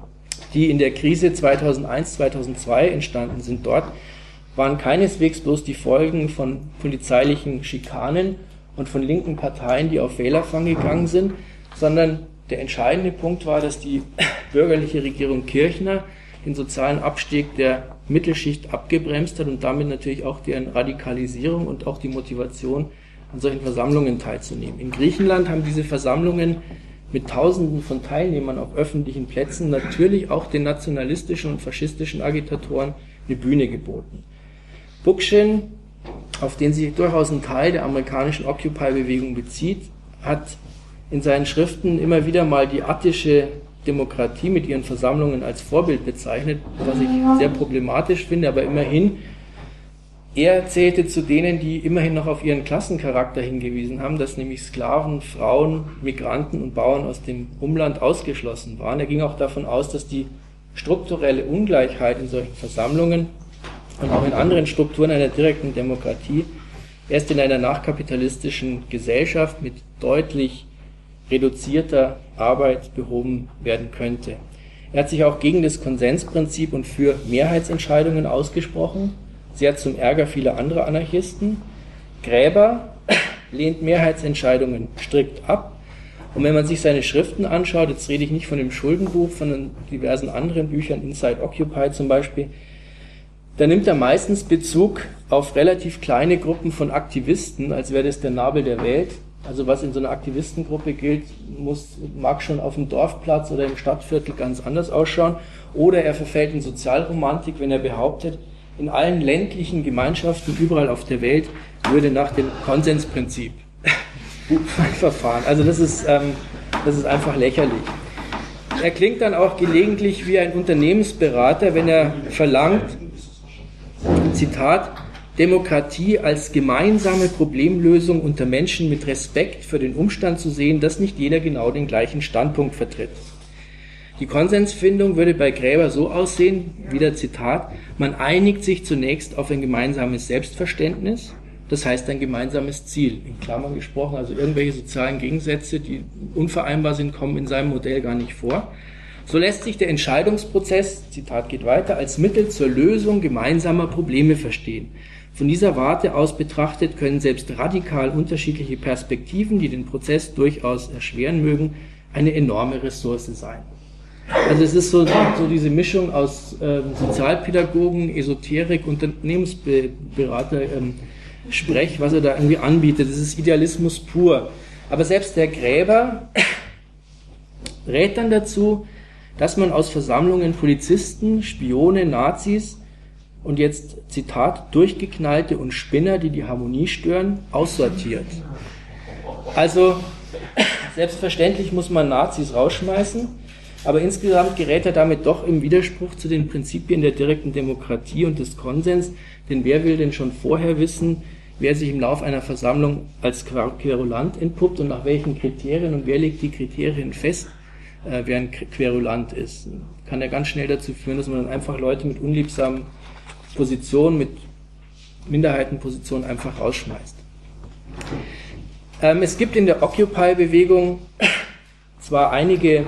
die in der Krise zweitausendeins, zweitausendzwei entstanden sind dort, waren keineswegs bloß die Folgen von polizeilichen Schikanen und von linken Parteien, die auf Wählerfang gegangen sind, sondern der entscheidende Punkt war, dass die bürgerliche Regierung Kirchner den sozialen Abstieg der Mittelschicht abgebremst hat und damit natürlich auch deren Radikalisierung und auch die Motivation, an solchen Versammlungen teilzunehmen. In Griechenland haben diese Versammlungen mit Tausenden von Teilnehmern auf öffentlichen Plätzen natürlich auch den nationalistischen und faschistischen Agitatoren eine Bühne geboten. Bookchin, auf den sich durchaus ein Teil der amerikanischen Occupy-Bewegung bezieht, hat in seinen Schriften immer wieder mal die attische Demokratie mit ihren Versammlungen als Vorbild bezeichnet, was ich sehr problematisch finde, aber immerhin, er zählte zu denen, die immerhin noch auf ihren Klassencharakter hingewiesen haben, dass nämlich Sklaven, Frauen, Migranten und Bauern aus dem Umland ausgeschlossen waren. Er ging auch davon aus, dass die strukturelle Ungleichheit in solchen Versammlungen und auch in anderen Strukturen einer direkten Demokratie erst in einer nachkapitalistischen Gesellschaft mit deutlich reduzierter Arbeit behoben werden könnte. Er hat sich auch gegen das Konsensprinzip und für Mehrheitsentscheidungen ausgesprochen, sehr zum Ärger vieler anderer Anarchisten. Gräber lehnt Mehrheitsentscheidungen strikt ab. Und wenn man sich seine Schriften anschaut, jetzt rede ich nicht von dem Schuldenbuch, von diversen anderen Büchern, Inside Occupy zum Beispiel, da nimmt er meistens Bezug auf relativ kleine Gruppen von Aktivisten, als wäre das der Nabel der Welt. Also was in so einer Aktivistengruppe gilt, muss, mag schon auf dem Dorfplatz oder im Stadtviertel ganz anders ausschauen. Oder er verfällt in Sozialromantik, wenn er behauptet, in allen ländlichen Gemeinschaften überall auf der Welt würde nach dem Konsensprinzip verfahren. Also das ist, ähm, das ist einfach lächerlich. er klingt dann auch gelegentlich wie ein Unternehmensberater, wenn er verlangt, Zitat, Demokratie als gemeinsame Problemlösung unter Menschen mit Respekt für den Umstand zu sehen, dass nicht jeder genau den gleichen Standpunkt vertritt. Die Konsensfindung würde bei Graeber so aussehen, wieder Zitat, man einigt sich zunächst auf ein gemeinsames Selbstverständnis, das heißt ein gemeinsames Ziel, in Klammern gesprochen, also irgendwelche sozialen Gegensätze, die unvereinbar sind, kommen in seinem Modell gar nicht vor. So lässt sich der Entscheidungsprozess, Zitat geht weiter, als Mittel zur Lösung gemeinsamer Probleme verstehen. Von dieser Warte aus betrachtet können selbst radikal unterschiedliche Perspektiven, die den Prozess durchaus erschweren mögen, eine enorme Ressource sein. Also es ist so, so diese Mischung aus äh, Sozialpädagogen, Esoterik, Unternehmensberater, ähm, Sprech, was er da irgendwie anbietet. Das ist Idealismus pur. Aber selbst der Graeber rät dann dazu, dass man aus Versammlungen Polizisten, Spione, Nazis und jetzt, Zitat, Durchgeknallte und Spinner, die die Harmonie stören, aussortiert. Also, selbstverständlich muss man Nazis rausschmeißen, aber insgesamt gerät er damit doch im Widerspruch zu den Prinzipien der direkten Demokratie und des Konsens, denn wer will denn schon vorher wissen, wer sich im Laufe einer Versammlung als Querulant entpuppt und nach welchen Kriterien und wer legt die Kriterien fest, äh, wer ein Querulant ist. Kann ja ganz schnell dazu führen, dass man dann einfach Leute mit unliebsamen Positionen, mit Minderheitenpositionen einfach rausschmeißt. Ähm, es gibt in der Occupy-Bewegung zwar einige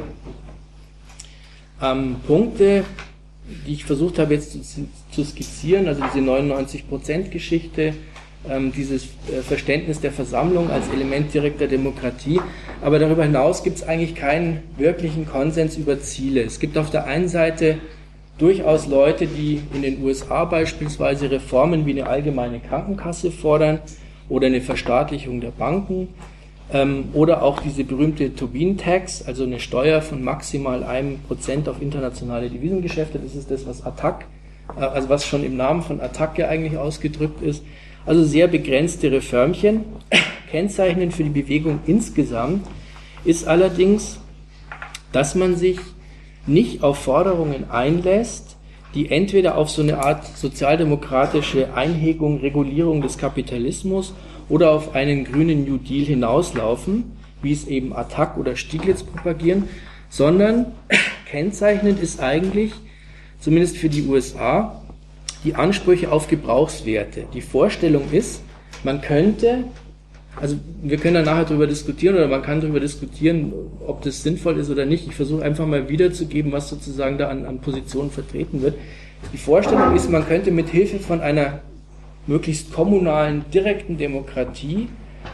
ähm, Punkte, die ich versucht habe jetzt zu, zu skizzieren, also diese neunundneunzig Prozent Geschichte, ähm, dieses äh, Verständnis der Versammlung als Element direkter Demokratie, aber darüber hinaus gibt es eigentlich keinen wirklichen Konsens über Ziele. Es gibt auf der einen Seite durchaus Leute, die in den U S A beispielsweise Reformen wie eine allgemeine Krankenkasse fordern oder eine Verstaatlichung der Banken ähm, oder auch diese berühmte Tobin-Tax, also eine Steuer von maximal einem Prozent auf internationale Devisengeschäfte. Das ist das, was Attac, äh, also was schon im Namen von Attac ja eigentlich ausgedrückt ist. Also sehr begrenzte Reformchen. Kennzeichnend für die Bewegung insgesamt ist allerdings, dass man sich nicht auf Forderungen einlässt, die entweder auf so eine Art sozialdemokratische Einhegung, Regulierung des Kapitalismus oder auf einen grünen New Deal hinauslaufen, wie es eben Attac oder Stieglitz propagieren, sondern kennzeichnend ist eigentlich, zumindest für die U S A, die Ansprüche auf Gebrauchswerte. Die Vorstellung ist, man könnte, also wir können da nachher darüber diskutieren oder man kann darüber diskutieren, ob das sinnvoll ist oder nicht. Ich versuche einfach mal wiederzugeben, was sozusagen da an, an Positionen vertreten wird. Die Vorstellung ist, man könnte mit Hilfe von einer möglichst kommunalen, direkten Demokratie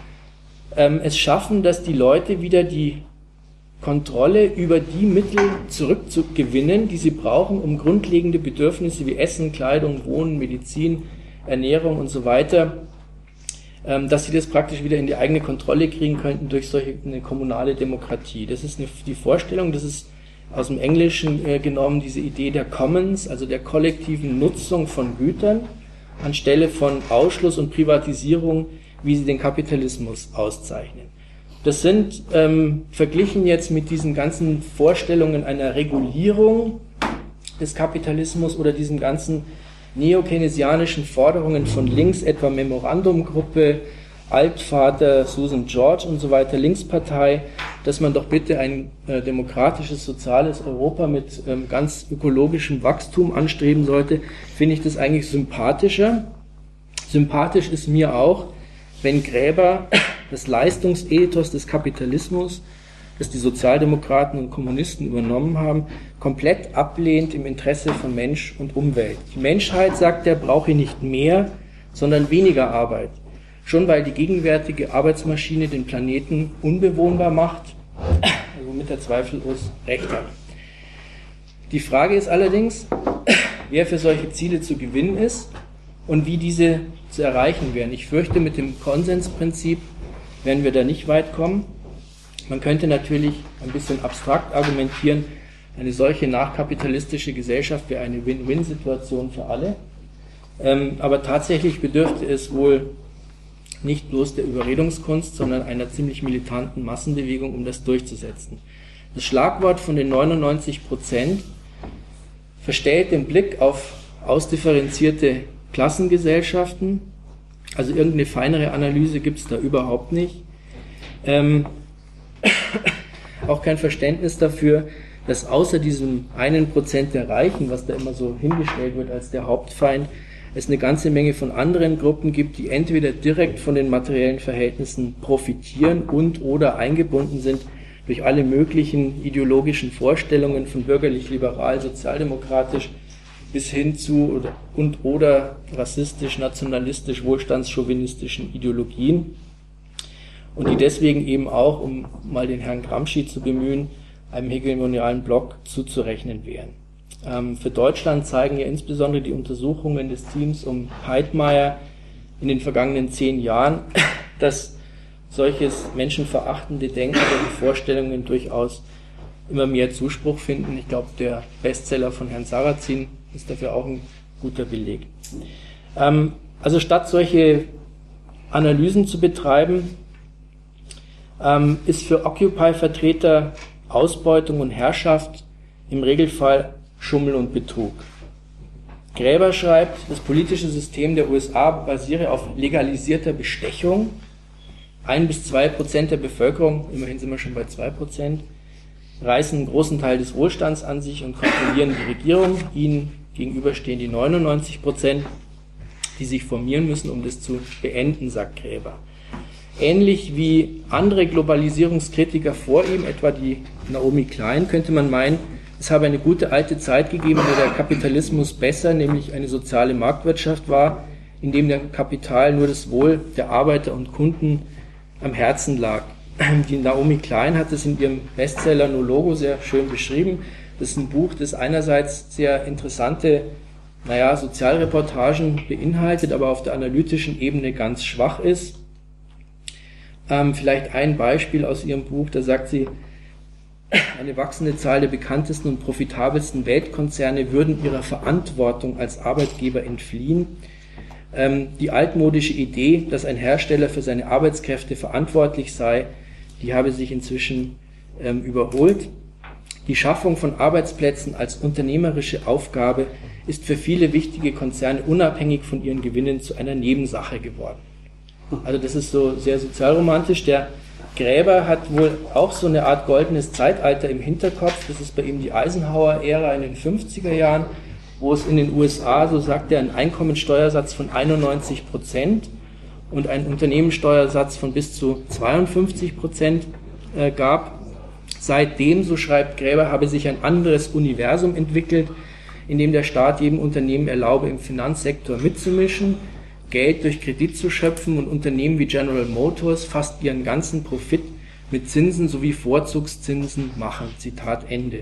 ähm, es schaffen, dass die Leute wieder die Kontrolle über die Mittel zurückzugewinnen, die sie brauchen, um grundlegende Bedürfnisse wie Essen, Kleidung, Wohnen, Medizin, Ernährung und so weiter, ähm, dass sie das praktisch wieder in die eigene Kontrolle kriegen könnten durch solche eine kommunale Demokratie. Das ist eine, die Vorstellung, das ist aus dem Englischen äh, genommen diese Idee der Commons, also der kollektiven Nutzung von Gütern, anstelle von Ausschluss und Privatisierung, wie sie den Kapitalismus auszeichnen. Das sind ähm, verglichen jetzt mit diesen ganzen Vorstellungen einer Regulierung des Kapitalismus oder diesen ganzen neokeynesianischen Forderungen von links, etwa Memorandumgruppe, Altvater, Susan George und so weiter, Linkspartei, dass man doch bitte ein äh, demokratisches, soziales Europa mit ähm, ganz ökologischem Wachstum anstreben sollte, finde ich das eigentlich sympathischer. Sympathisch ist mir auch, wenn Graeber das Leistungsethos des Kapitalismus, das die Sozialdemokraten und Kommunisten übernommen haben, komplett ablehnt im Interesse von Mensch und Umwelt. Die Menschheit, sagt er, brauche nicht mehr, sondern weniger Arbeit. Schon weil die gegenwärtige Arbeitsmaschine den Planeten unbewohnbar macht, womit er zweifellos recht hat. Die Frage ist allerdings, wer für solche Ziele zu gewinnen ist und wie diese zu erreichen wären. Ich fürchte, mit dem Konsensprinzip werden wir da nicht weit kommen. Man könnte natürlich ein bisschen abstrakt argumentieren, eine solche nachkapitalistische Gesellschaft wäre eine Win-Win-Situation für alle. Ähm, aber tatsächlich bedürfte es wohl nicht bloß der Überredungskunst, sondern einer ziemlich militanten Massenbewegung, um das durchzusetzen. Das Schlagwort von den neunundneunzig Prozent verstellt den Blick auf ausdifferenzierte Klassengesellschaften. Also irgendeine feinere Analyse gibt es da überhaupt nicht. Ähm, auch kein Verständnis dafür, dass außer diesem einen Prozent der Reichen, was da immer so hingestellt wird als der Hauptfeind, es eine ganze Menge von anderen Gruppen gibt, die entweder direkt von den materiellen Verhältnissen profitieren und oder eingebunden sind durch alle möglichen ideologischen Vorstellungen von bürgerlich-liberal, sozialdemokratisch bis hin zu oder, und oder rassistisch, nationalistisch, wohlstandschauvinistischen Ideologien und die deswegen eben auch, um mal den Herrn Gramsci zu bemühen, einem hegemonialen Block zuzurechnen wären. Ähm, für Deutschland zeigen ja insbesondere die Untersuchungen des Teams um Heidmeier in den vergangenen zehn Jahren, dass solches menschenverachtende Denken und Vorstellungen durchaus immer mehr Zuspruch finden. Ich glaube, der Bestseller von Herrn Sarrazin ist dafür auch ein guter Beleg. Ähm, also statt solche Analysen zu betreiben, ähm, ist für Occupy-Vertreter Ausbeutung und Herrschaft im Regelfall Schummel und Betrug. Gräber schreibt, das politische System der U S A basiere auf legalisierter Bestechung. Ein bis zwei Prozent der Bevölkerung, immerhin sind wir schon bei zwei Prozent, reißen einen großen Teil des Wohlstands an sich und kontrollieren die Regierung. Ihnen gegenüberstehen die neunundneunzig Prozent, die sich formieren müssen, um das zu beenden, sagt Gräber. Ähnlich wie andere Globalisierungskritiker vor ihm, etwa die Naomi Klein, könnte man meinen, es habe eine gute alte Zeit gegeben, in der der Kapitalismus besser, nämlich eine soziale Marktwirtschaft war, in dem der Kapital nur das Wohl der Arbeiter und Kunden am Herzen lag. Die Naomi Klein hat es in ihrem Bestseller No Logo sehr schön beschrieben. Das ist ein Buch, das einerseits sehr interessante, naja, Sozialreportagen beinhaltet, aber auf der analytischen Ebene ganz schwach ist. Ähm, vielleicht ein Beispiel aus ihrem Buch, da sagt sie, eine wachsende Zahl der bekanntesten und profitabelsten Weltkonzerne würden ihrer Verantwortung als Arbeitgeber entfliehen. Ähm, die altmodische Idee, dass ein Hersteller für seine Arbeitskräfte verantwortlich sei, die habe sich inzwischen ähm, überholt. Die Schaffung von Arbeitsplätzen als unternehmerische Aufgabe ist für viele wichtige Konzerne unabhängig von ihren Gewinnen zu einer Nebensache geworden. Also das ist so sehr sozialromantisch. Der Gräber hat wohl auch so eine Art goldenes Zeitalter im Hinterkopf. Das ist bei ihm die Eisenhower-Ära in den fünfziger Jahren, wo es in den U S A, so sagt er, einen Einkommensteuersatz von einundneunzig Prozent und einen Unternehmenssteuersatz von bis zu zweiundfünfzig Prozent äh, gab. Seitdem, so schreibt Gräber, habe sich ein anderes Universum entwickelt, in dem der Staat jedem Unternehmen erlaube, im Finanzsektor mitzumischen, Geld durch Kredit zu schöpfen und Unternehmen wie General Motors fast ihren ganzen Profit mit Zinsen sowie Vorzugszinsen machen. Zitat Ende.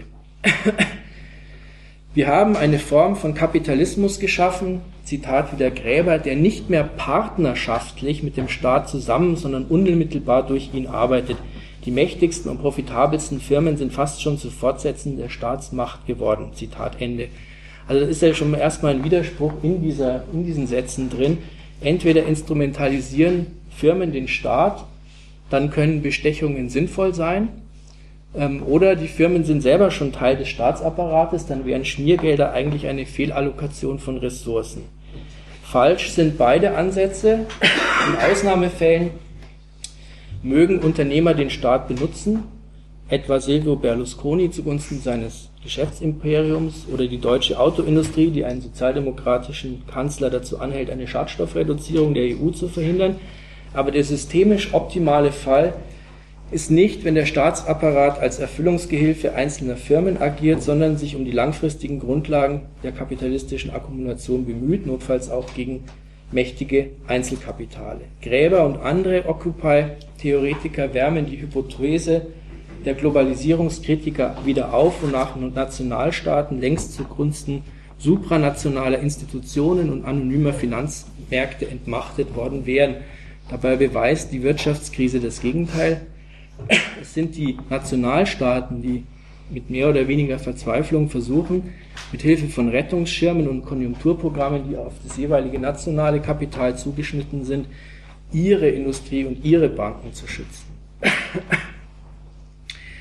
Wir haben eine Form von Kapitalismus geschaffen, Zitat wieder Gräber, der nicht mehr partnerschaftlich mit dem Staat zusammen, sondern unmittelbar durch ihn arbeitet. Die mächtigsten und profitabelsten Firmen sind fast schon zu Fortsetzen der Staatsmacht geworden. Zitat Ende. Also das ist ja schon erstmal ein Widerspruch in, dieser, in diesen Sätzen drin. Entweder instrumentalisieren Firmen den Staat, dann können Bestechungen sinnvoll sein, ähm, oder die Firmen sind selber schon Teil des Staatsapparates, dann wären Schmiergelder eigentlich eine Fehlallokation von Ressourcen. Falsch sind beide Ansätze. In Ausnahmefällen mögen Unternehmer den Staat benutzen, etwa Silvio Berlusconi zugunsten seines Geschäftsimperiums oder die deutsche Autoindustrie, die einen sozialdemokratischen Kanzler dazu anhält, eine Schadstoffreduzierung der E U zu verhindern. Aber der systemisch optimale Fall ist nicht, wenn der Staatsapparat als Erfüllungsgehilfe einzelner Firmen agiert, sondern sich um die langfristigen Grundlagen der kapitalistischen Akkumulation bemüht, notfalls auch gegen mächtige Einzelkapitale. Gräber und andere Occupy-Theoretiker wärmen die Hypothese der Globalisierungskritiker wieder auf, wonach Nationalstaaten längst zugunsten supranationaler Institutionen und anonymer Finanzmärkte entmachtet worden wären. Dabei beweist die Wirtschaftskrise das Gegenteil. Es sind die Nationalstaaten, die mit mehr oder weniger Verzweiflung versuchen, mit Hilfe von Rettungsschirmen und Konjunkturprogrammen, die auf das jeweilige nationale Kapital zugeschnitten sind, ihre Industrie und ihre Banken zu schützen.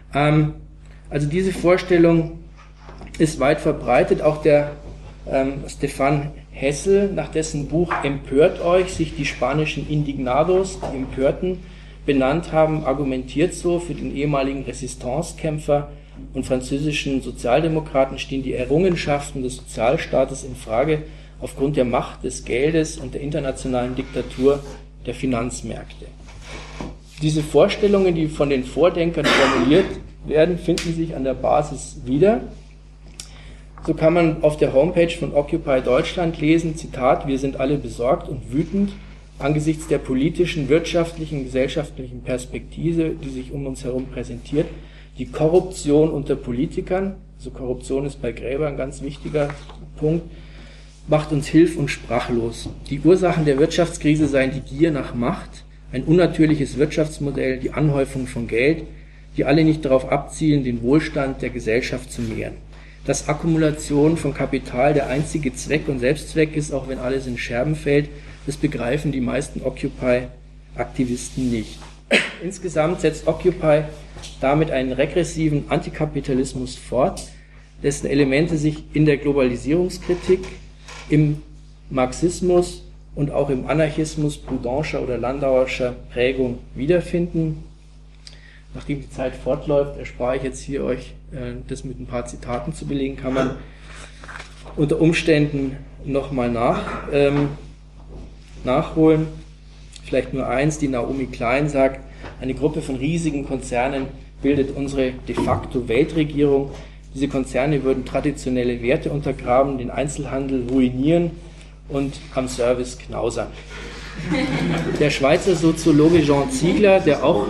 Ähm, also diese Vorstellung ist weit verbreitet. Auch der ähm, Stefan Hessel, nach dessen Buch Empört euch sich die spanischen Indignados, die Empörten, benannt haben, argumentiert so: Für den ehemaligen Resistance-Kämpfer und französischen Sozialdemokraten stehen die Errungenschaften des Sozialstaates in Frage aufgrund der Macht des Geldes und der internationalen Diktatur der Finanzmärkte. Diese Vorstellungen, die von den Vordenkern formuliert werden, finden sich an der Basis wieder. So kann man auf der Homepage von Occupy Deutschland lesen, Zitat: Wir sind alle besorgt und wütend angesichts der politischen, wirtschaftlichen, gesellschaftlichen Perspektive, die sich um uns herum präsentiert. Die Korruption unter Politikern, also Korruption ist bei Graeber ein ganz wichtiger Punkt, macht uns hilf- und sprachlos. Die Ursachen der Wirtschaftskrise seien die Gier nach Macht, ein unnatürliches Wirtschaftsmodell, die Anhäufung von Geld, die alle nicht darauf abzielen, den Wohlstand der Gesellschaft zu mehren. Dass Akkumulation von Kapital der einzige Zweck und Selbstzweck ist, auch wenn alles in Scherben fällt, das begreifen die meisten Occupy-Aktivisten nicht. Insgesamt setzt Occupy damit einen regressiven Antikapitalismus fort, dessen Elemente sich in der Globalisierungskritik, im Marxismus und auch im Anarchismus Proudhonscher oder Landauerscher Prägung wiederfinden. Nachdem die Zeit fortläuft, erspare ich jetzt hier euch, äh, das mit ein paar Zitaten zu belegen, kann man unter Umständen nochmal nach, ähm, nachholen. Vielleicht nur eins: Die Naomi Klein sagt, eine Gruppe von riesigen Konzernen bildet unsere de facto Weltregierung. Diese Konzerne würden traditionelle Werte untergraben, den Einzelhandel ruinieren und am Service knausern. Der Schweizer Soziologe Jean Ziegler, der auch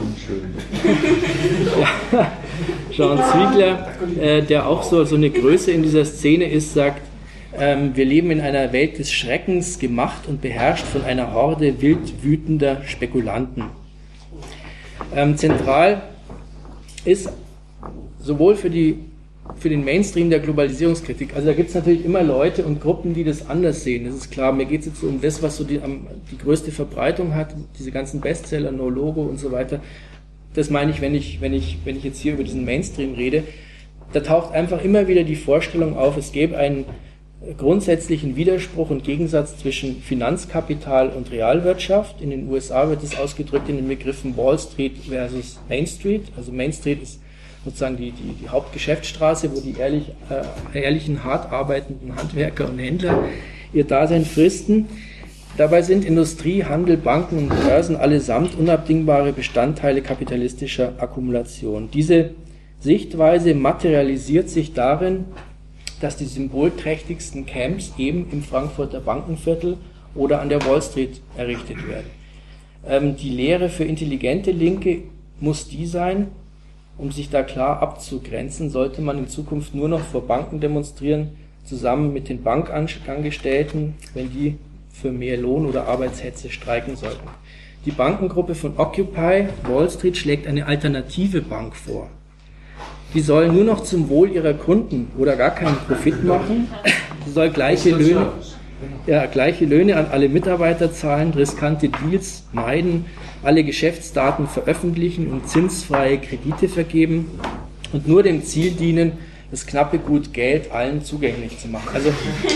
ja, Jean Ziegler, äh, der auch so, so eine Größe in dieser Szene ist, sagt, ähm, wir leben in einer Welt des Schreckens, gemacht und beherrscht von einer Horde wild wütender Spekulanten. Ähm, zentral ist sowohl für die für den Mainstream der Globalisierungskritik. Also da gibt es natürlich immer Leute und Gruppen, die das anders sehen. Das ist klar. Mir geht es jetzt um das, was so die, die größte Verbreitung hat, diese ganzen Bestseller, No Logo und so weiter. Das meine ich, wenn ich, wenn ich, wenn ich jetzt hier über diesen Mainstream rede. Da taucht einfach immer wieder die Vorstellung auf, es gäbe einen grundsätzlichen Widerspruch und Gegensatz zwischen Finanzkapital und Realwirtschaft. In den U S A wird es ausgedrückt in den Begriffen Wall Street versus Main Street. Also Main Street ist sozusagen die, die, die Hauptgeschäftsstraße, wo die ehrlich, äh, ehrlichen, hart arbeitenden Handwerker und Händler ihr Dasein fristen. Dabei sind Industrie, Handel, Banken und Börsen allesamt unabdingbare Bestandteile kapitalistischer Akkumulation. Diese Sichtweise materialisiert sich darin, dass die symbolträchtigsten Camps eben im Frankfurter Bankenviertel oder an der Wall Street errichtet werden. Ähm, die Lehre für intelligente Linke muss die sein: Um sich da klar abzugrenzen, sollte man in Zukunft nur noch vor Banken demonstrieren, zusammen mit den Bankangestellten, wenn die für mehr Lohn oder Arbeitshetze streiken sollten. Die Bankengruppe von Occupy Wall Street schlägt eine alternative Bank vor. Die soll nur noch zum Wohl ihrer Kunden oder gar keinen Profit machen. Sie soll gleiche Löhne, ja, gleiche Löhne an alle Mitarbeiter zahlen, riskante Deals meiden, alle Geschäftsdaten veröffentlichen und zinsfreie Kredite vergeben und nur dem Ziel dienen, das knappe Gut Geld allen zugänglich zu machen. Also und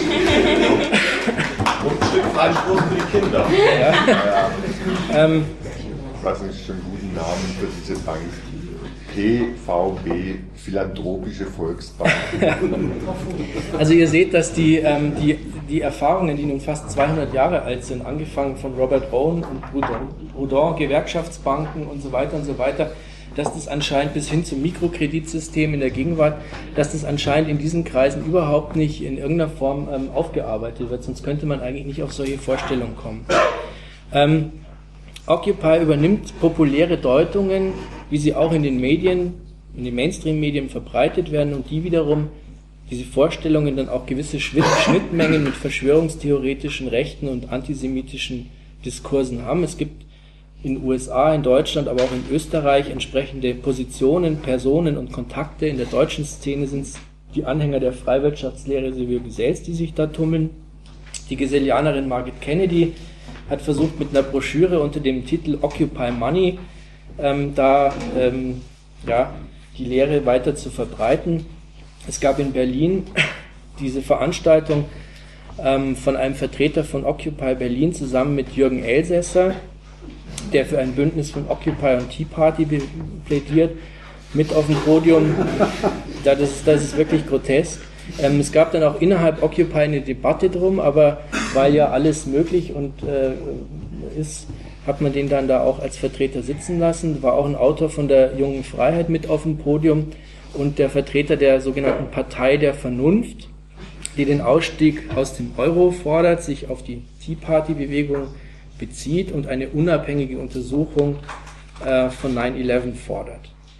Freispruch für die Kinder. Ja. Ja. ähm, Ich weiß nicht, schon einen guten Namen für diese Bank. P V B, Philanthropische Volksbank. Also ihr seht, dass die, ähm, die, die Erfahrungen, die nun fast zweihundert Jahre alt sind, angefangen von Robert Owen und Proudhon, Proudhon, Gewerkschaftsbanken und so weiter und so weiter, dass das anscheinend bis hin zum Mikrokreditsystem in der Gegenwart, dass das anscheinend in diesen Kreisen überhaupt nicht in irgendeiner Form ähm, aufgearbeitet wird, sonst könnte man eigentlich nicht auf solche Vorstellungen kommen. Ähm, Occupy übernimmt populäre Deutungen, wie sie auch in den Medien, in den Mainstream-Medien verbreitet werden und die wiederum, diese Vorstellungen dann auch gewisse Schnittmengen mit verschwörungstheoretischen, rechten und antisemitischen Diskursen haben. Es gibt in den U S A, in Deutschland, aber auch in Österreich entsprechende Positionen, Personen und Kontakte. In der deutschen Szene sind es die Anhänger der Freiwirtschaftslehre Silvio Gesells, die sich da tummeln. Die Gesellianerin Margaret Kennedy hat versucht, mit einer Broschüre unter dem Titel Occupy Money ähm, da ähm, ja, die Lehre weiter zu verbreiten. Es gab in Berlin diese Veranstaltung ähm, von einem Vertreter von Occupy Berlin zusammen mit Jürgen Elsässer, der für ein Bündnis von Occupy und Tea Party plädiert, mit auf dem Podium. Das ist, das ist wirklich grotesk. Ähm, es gab dann auch innerhalb Occupy eine Debatte drum, aber weil ja alles möglich und äh, ist, hat man den dann da auch als Vertreter sitzen lassen. War auch ein Autor von der Jungen Freiheit mit auf dem Podium und der Vertreter der sogenannten Partei der Vernunft, die den Ausstieg aus dem Euro fordert, sich auf die Tea Party Bewegung bezieht und eine unabhängige Untersuchung äh, von nine eleven fordert.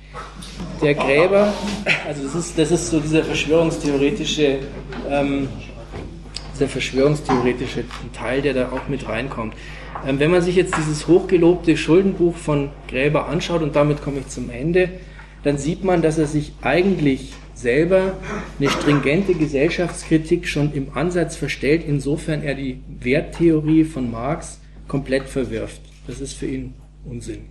Der Gräber, also das ist, das ist so dieser verschwörungstheoretische, ähm, dieser verschwörungstheoretische Teil, der da auch mit reinkommt. Ähm, wenn man sich jetzt dieses hochgelobte Schuldenbuch von Gräber anschaut, und damit komme ich zum Ende, dann sieht man, dass er sich eigentlich selber eine stringente Gesellschaftskritik schon im Ansatz verstellt, insofern er die Werttheorie von Marx komplett verwirft. Das ist für ihn Unsinn.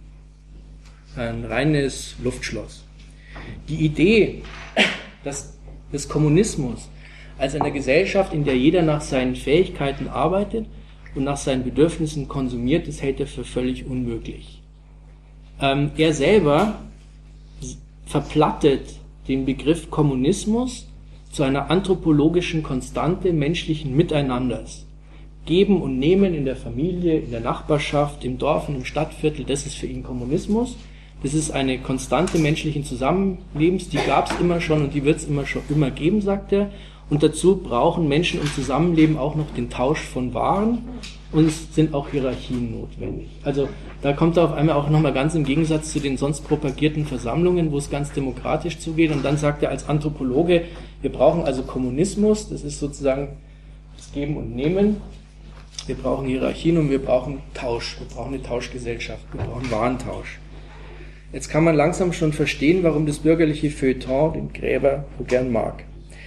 Ein reines Luftschloss. Die Idee, dass des Kommunismus als eine Gesellschaft, in der jeder nach seinen Fähigkeiten arbeitet und nach seinen Bedürfnissen konsumiert, das hält er für völlig unmöglich. Ähm, er selber verplattet den Begriff Kommunismus zu einer anthropologischen Konstante menschlichen Miteinanders. Geben und Nehmen in der Familie, in der Nachbarschaft, im Dorf und im Stadtviertel, das ist für ihn Kommunismus. Das ist eine Konstante menschlichen Zusammenlebens, die gab es immer schon und die wird es immer schon immer geben, sagt er. Und dazu brauchen Menschen im Zusammenleben auch noch den Tausch von Waren und es sind auch Hierarchien notwendig. Also da kommt er auf einmal auch nochmal ganz im Gegensatz zu den sonst propagierten Versammlungen, wo es ganz demokratisch zugeht. Und dann sagt er als Anthropologe, wir brauchen also Kommunismus, das ist sozusagen das Geben und Nehmen. Wir brauchen Hierarchien und wir brauchen Tausch, wir brauchen eine Tauschgesellschaft, wir brauchen Warentausch. Jetzt kann man langsam schon verstehen, warum das bürgerliche Feuilleton den Gräber so gern mag.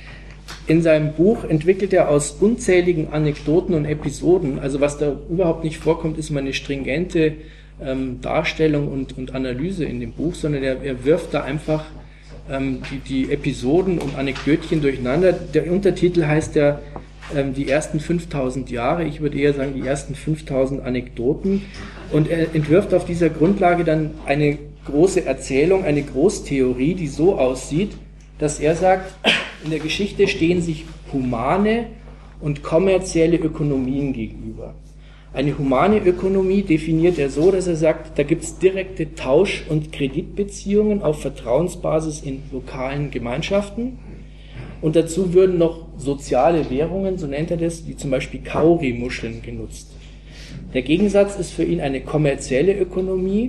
In seinem Buch entwickelt er aus unzähligen Anekdoten und Episoden, also was da überhaupt nicht vorkommt, ist mal eine stringente ähm, Darstellung und, und Analyse in dem Buch, sondern er, er wirft da einfach ähm, die, die Episoden und Anekdötchen durcheinander. Der Untertitel heißt ja ähm, die ersten fünftausend Jahre, ich würde eher sagen die ersten fünftausend Anekdoten, und er entwirft auf dieser Grundlage dann eine große Erzählung, eine Großtheorie, die so aussieht, dass er sagt, in der Geschichte stehen sich humane und kommerzielle Ökonomien gegenüber. Eine humane Ökonomie definiert er so, dass er sagt, da gibt es direkte Tausch- und Kreditbeziehungen auf Vertrauensbasis in lokalen Gemeinschaften und dazu würden noch soziale Währungen, so nennt er das, wie zum Beispiel Kauri-Muscheln genutzt. Der Gegensatz ist für ihn eine kommerzielle Ökonomie,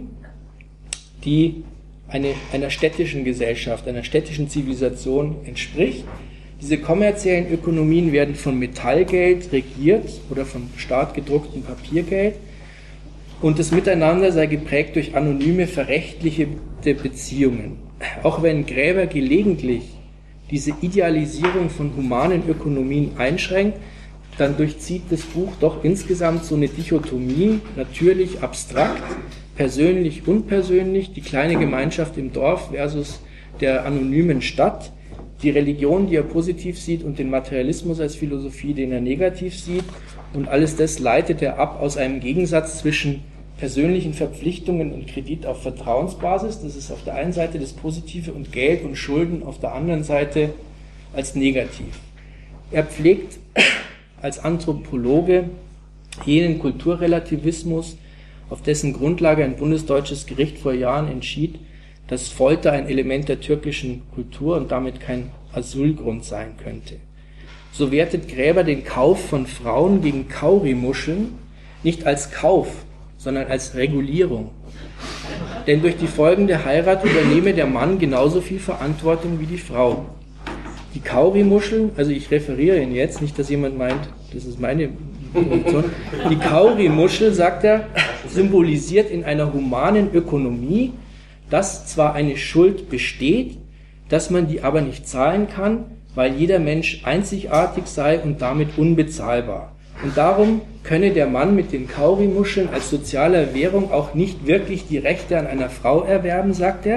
die eine, einer städtischen Gesellschaft, einer städtischen Zivilisation entspricht. Diese kommerziellen Ökonomien werden von Metallgeld regiert oder von staatgedrucktem Papiergeld und das Miteinander sei geprägt durch anonyme, verrechtlichte Beziehungen. Auch wenn Gräber gelegentlich diese Idealisierung von humanen Ökonomien einschränkt, dann durchzieht das Buch doch insgesamt so eine Dichotomie, natürlich abstrakt, persönlich, unpersönlich, die kleine Gemeinschaft im Dorf versus der anonymen Stadt, die Religion, die er positiv sieht und den Materialismus als Philosophie, den er negativ sieht, und alles das leitet er ab aus einem Gegensatz zwischen persönlichen Verpflichtungen und Kredit auf Vertrauensbasis, das ist auf der einen Seite das Positive, und Geld und Schulden auf der anderen Seite als negativ. Er pflegt als Anthropologe jenen Kulturrelativismus, auf dessen Grundlage ein bundesdeutsches Gericht vor Jahren entschied, dass Folter ein Element der türkischen Kultur und damit kein Asylgrund sein könnte. So wertet Gräber den Kauf von Frauen gegen Kauri-Muscheln nicht als Kauf, sondern als Regulierung. Denn durch die folgende Heirat übernehme der Mann genauso viel Verantwortung wie die Frau. Die Kauri-Muscheln, also ich referiere ihn jetzt, nicht, dass jemand meint, das ist meine Position. Die Kauri-Muschel, sagt er, symbolisiert in einer humanen Ökonomie, dass zwar eine Schuld besteht, dass man die aber nicht zahlen kann, weil jeder Mensch einzigartig sei und damit unbezahlbar. Und darum könne der Mann mit den Kauri-Muscheln als sozialer Währung auch nicht wirklich die Rechte an einer Frau erwerben, sagt er,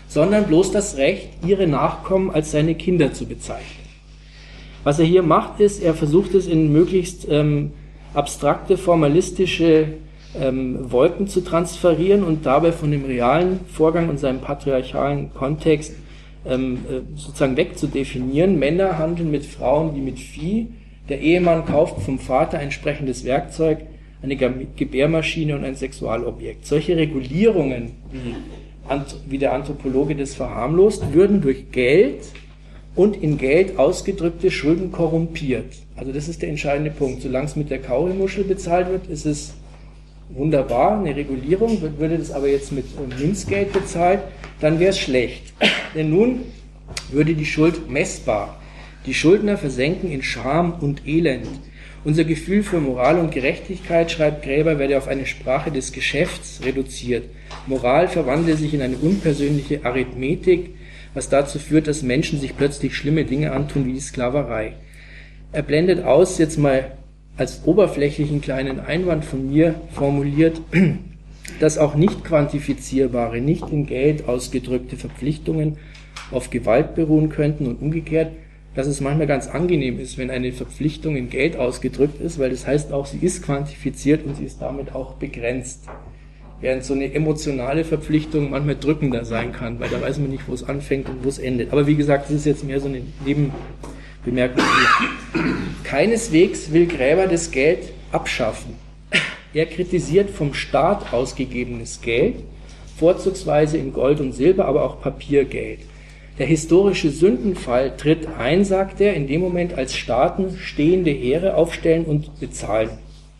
sondern bloß das Recht, ihre Nachkommen als seine Kinder zu bezeichnen. Was er hier macht, ist, er versucht es in möglichst ähm, abstrakte, formalistische ähm, Wolken zu transferieren und dabei von dem realen Vorgang und seinem patriarchalen Kontext ähm, äh, sozusagen wegzudefinieren. Männer handeln mit Frauen wie mit Vieh. Der Ehemann kauft vom Vater ein entsprechendes Werkzeug, eine Gebärmaschine und ein Sexualobjekt. Solche Regulierungen, wie, wie der Anthropologe das verharmlost, würden durch Geld und in Geld ausgedrückte Schulden korrumpiert. Also das ist der entscheidende Punkt. Solange es mit der Kaurimuschel bezahlt wird, ist es wunderbar, eine Regulierung. Würde das aber jetzt mit Münzgeld bezahlt, dann wäre es schlecht. Denn nun würde die Schuld messbar. Die Schuldner versenken in Scham und Elend. Unser Gefühl für Moral und Gerechtigkeit, schreibt Graeber, werde auf eine Sprache des Geschäfts reduziert. Moral verwandle sich in eine unpersönliche Arithmetik, was dazu führt, dass Menschen sich plötzlich schlimme Dinge antun wie die Sklaverei. Er blendet aus, jetzt mal als oberflächlichen kleinen Einwand von mir formuliert, dass auch nicht quantifizierbare, nicht in Geld ausgedrückte Verpflichtungen auf Gewalt beruhen könnten und umgekehrt, dass es manchmal ganz angenehm ist, wenn eine Verpflichtung in Geld ausgedrückt ist, weil das heißt auch, sie ist quantifiziert und sie ist damit auch begrenzt. Während so eine emotionale Verpflichtung manchmal drückender sein kann, weil da weiß man nicht, wo es anfängt und wo es endet. Aber wie gesagt, das ist jetzt mehr so eine Nebenbemerkung. Keineswegs will Graeber das Geld abschaffen. Er kritisiert vom Staat ausgegebenes Geld, vorzugsweise in Gold und Silber, aber auch Papiergeld. Der historische Sündenfall tritt ein, sagt er, in dem Moment, als Staaten stehende Heere aufstellen und bezahlen.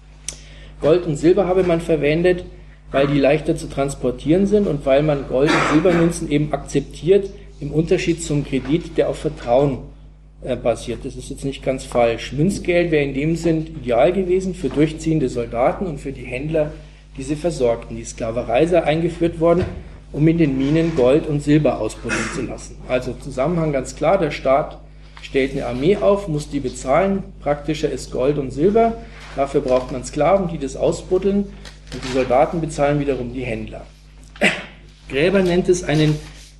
Gold und Silber habe man verwendet, weil die leichter zu transportieren sind und weil man Gold- und Silbermünzen eben akzeptiert, im Unterschied zum Kredit, der auf Vertrauen äh, basiert. Das ist jetzt nicht ganz falsch. Münzgeld wäre in dem Sinn ideal gewesen für durchziehende Soldaten und für die Händler, die sie versorgten. Die Sklaverei sei eingeführt worden, um in den Minen Gold und Silber ausbuddeln zu lassen. Also Zusammenhang ganz klar, der Staat stellt eine Armee auf, muss die bezahlen, praktischer ist Gold und Silber, dafür braucht man Sklaven, die das ausbuddeln, und die Soldaten bezahlen wiederum die Händler. Graeber nennt es einen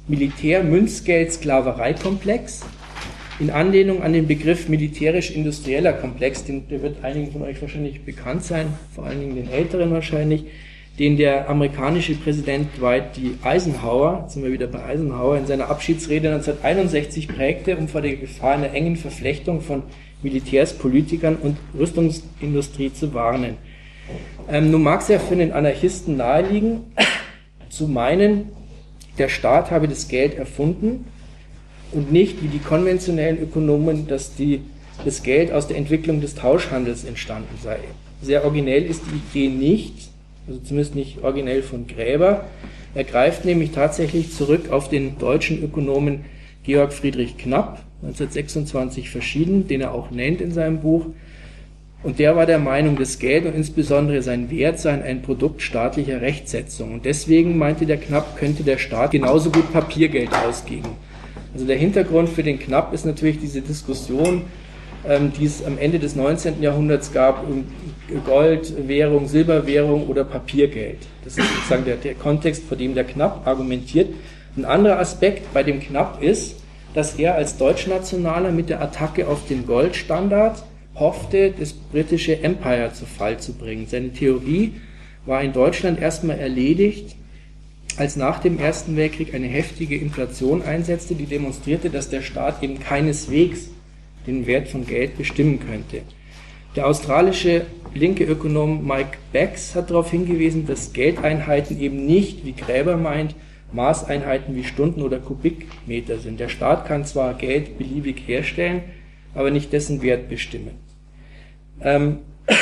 Militär-Münzgeld-Sklaverei-Komplex, in Anlehnung an den Begriff militärisch-industrieller Komplex, den, der wird einigen von euch wahrscheinlich bekannt sein, vor allen Dingen den Älteren wahrscheinlich, den der amerikanische Präsident Dwight D. Eisenhower, jetzt sind wir wieder bei Eisenhower, in seiner Abschiedsrede neunzehnhunderteinundsechzig prägte, um vor der Gefahr einer engen Verflechtung von Militärs, Politikern und Rüstungsindustrie zu warnen. Ähm, nun mag es ja für den Anarchisten naheliegen, zu meinen, der Staat habe das Geld erfunden und nicht, wie die konventionellen Ökonomen, dass die, das Geld aus der Entwicklung des Tauschhandels entstanden sei. Sehr originell ist die Idee nicht, also zumindest nicht originell von Graeber. Er greift nämlich tatsächlich zurück auf den deutschen Ökonomen Georg Friedrich Knapp, neunzehnhundertsechsundzwanzig verschieden, den er auch nennt in seinem Buch. Und der war der Meinung, das Geld und insbesondere sein Wert seien ein Produkt staatlicher Rechtsetzung. Und deswegen, meinte der Knapp, könnte der Staat genauso gut Papiergeld ausgeben. Also der Hintergrund für den Knapp ist natürlich diese Diskussion, ähm, die es am Ende des neunzehnten Jahrhunderts gab, um Goldwährung, Silberwährung oder Papiergeld. Das ist sozusagen der, der Kontext, vor dem der Knapp argumentiert. Ein anderer Aspekt bei dem Knapp ist, dass er als Deutschnationaler mit der Attacke auf den Goldstandard hoffte, das britische Empire zu Fall zu bringen. Seine Theorie war in Deutschland erstmal erledigt, als nach dem Ersten Weltkrieg eine heftige Inflation einsetzte, die demonstrierte, dass der Staat eben keineswegs den Wert von Geld bestimmen könnte. Der australische linke Ökonom Mike Becks hat darauf hingewiesen, dass Geldeinheiten eben nicht, wie Graeber meint, Maßeinheiten wie Stunden oder Kubikmeter sind. Der Staat kann zwar Geld beliebig herstellen, aber nicht dessen Wert bestimmen. Ähm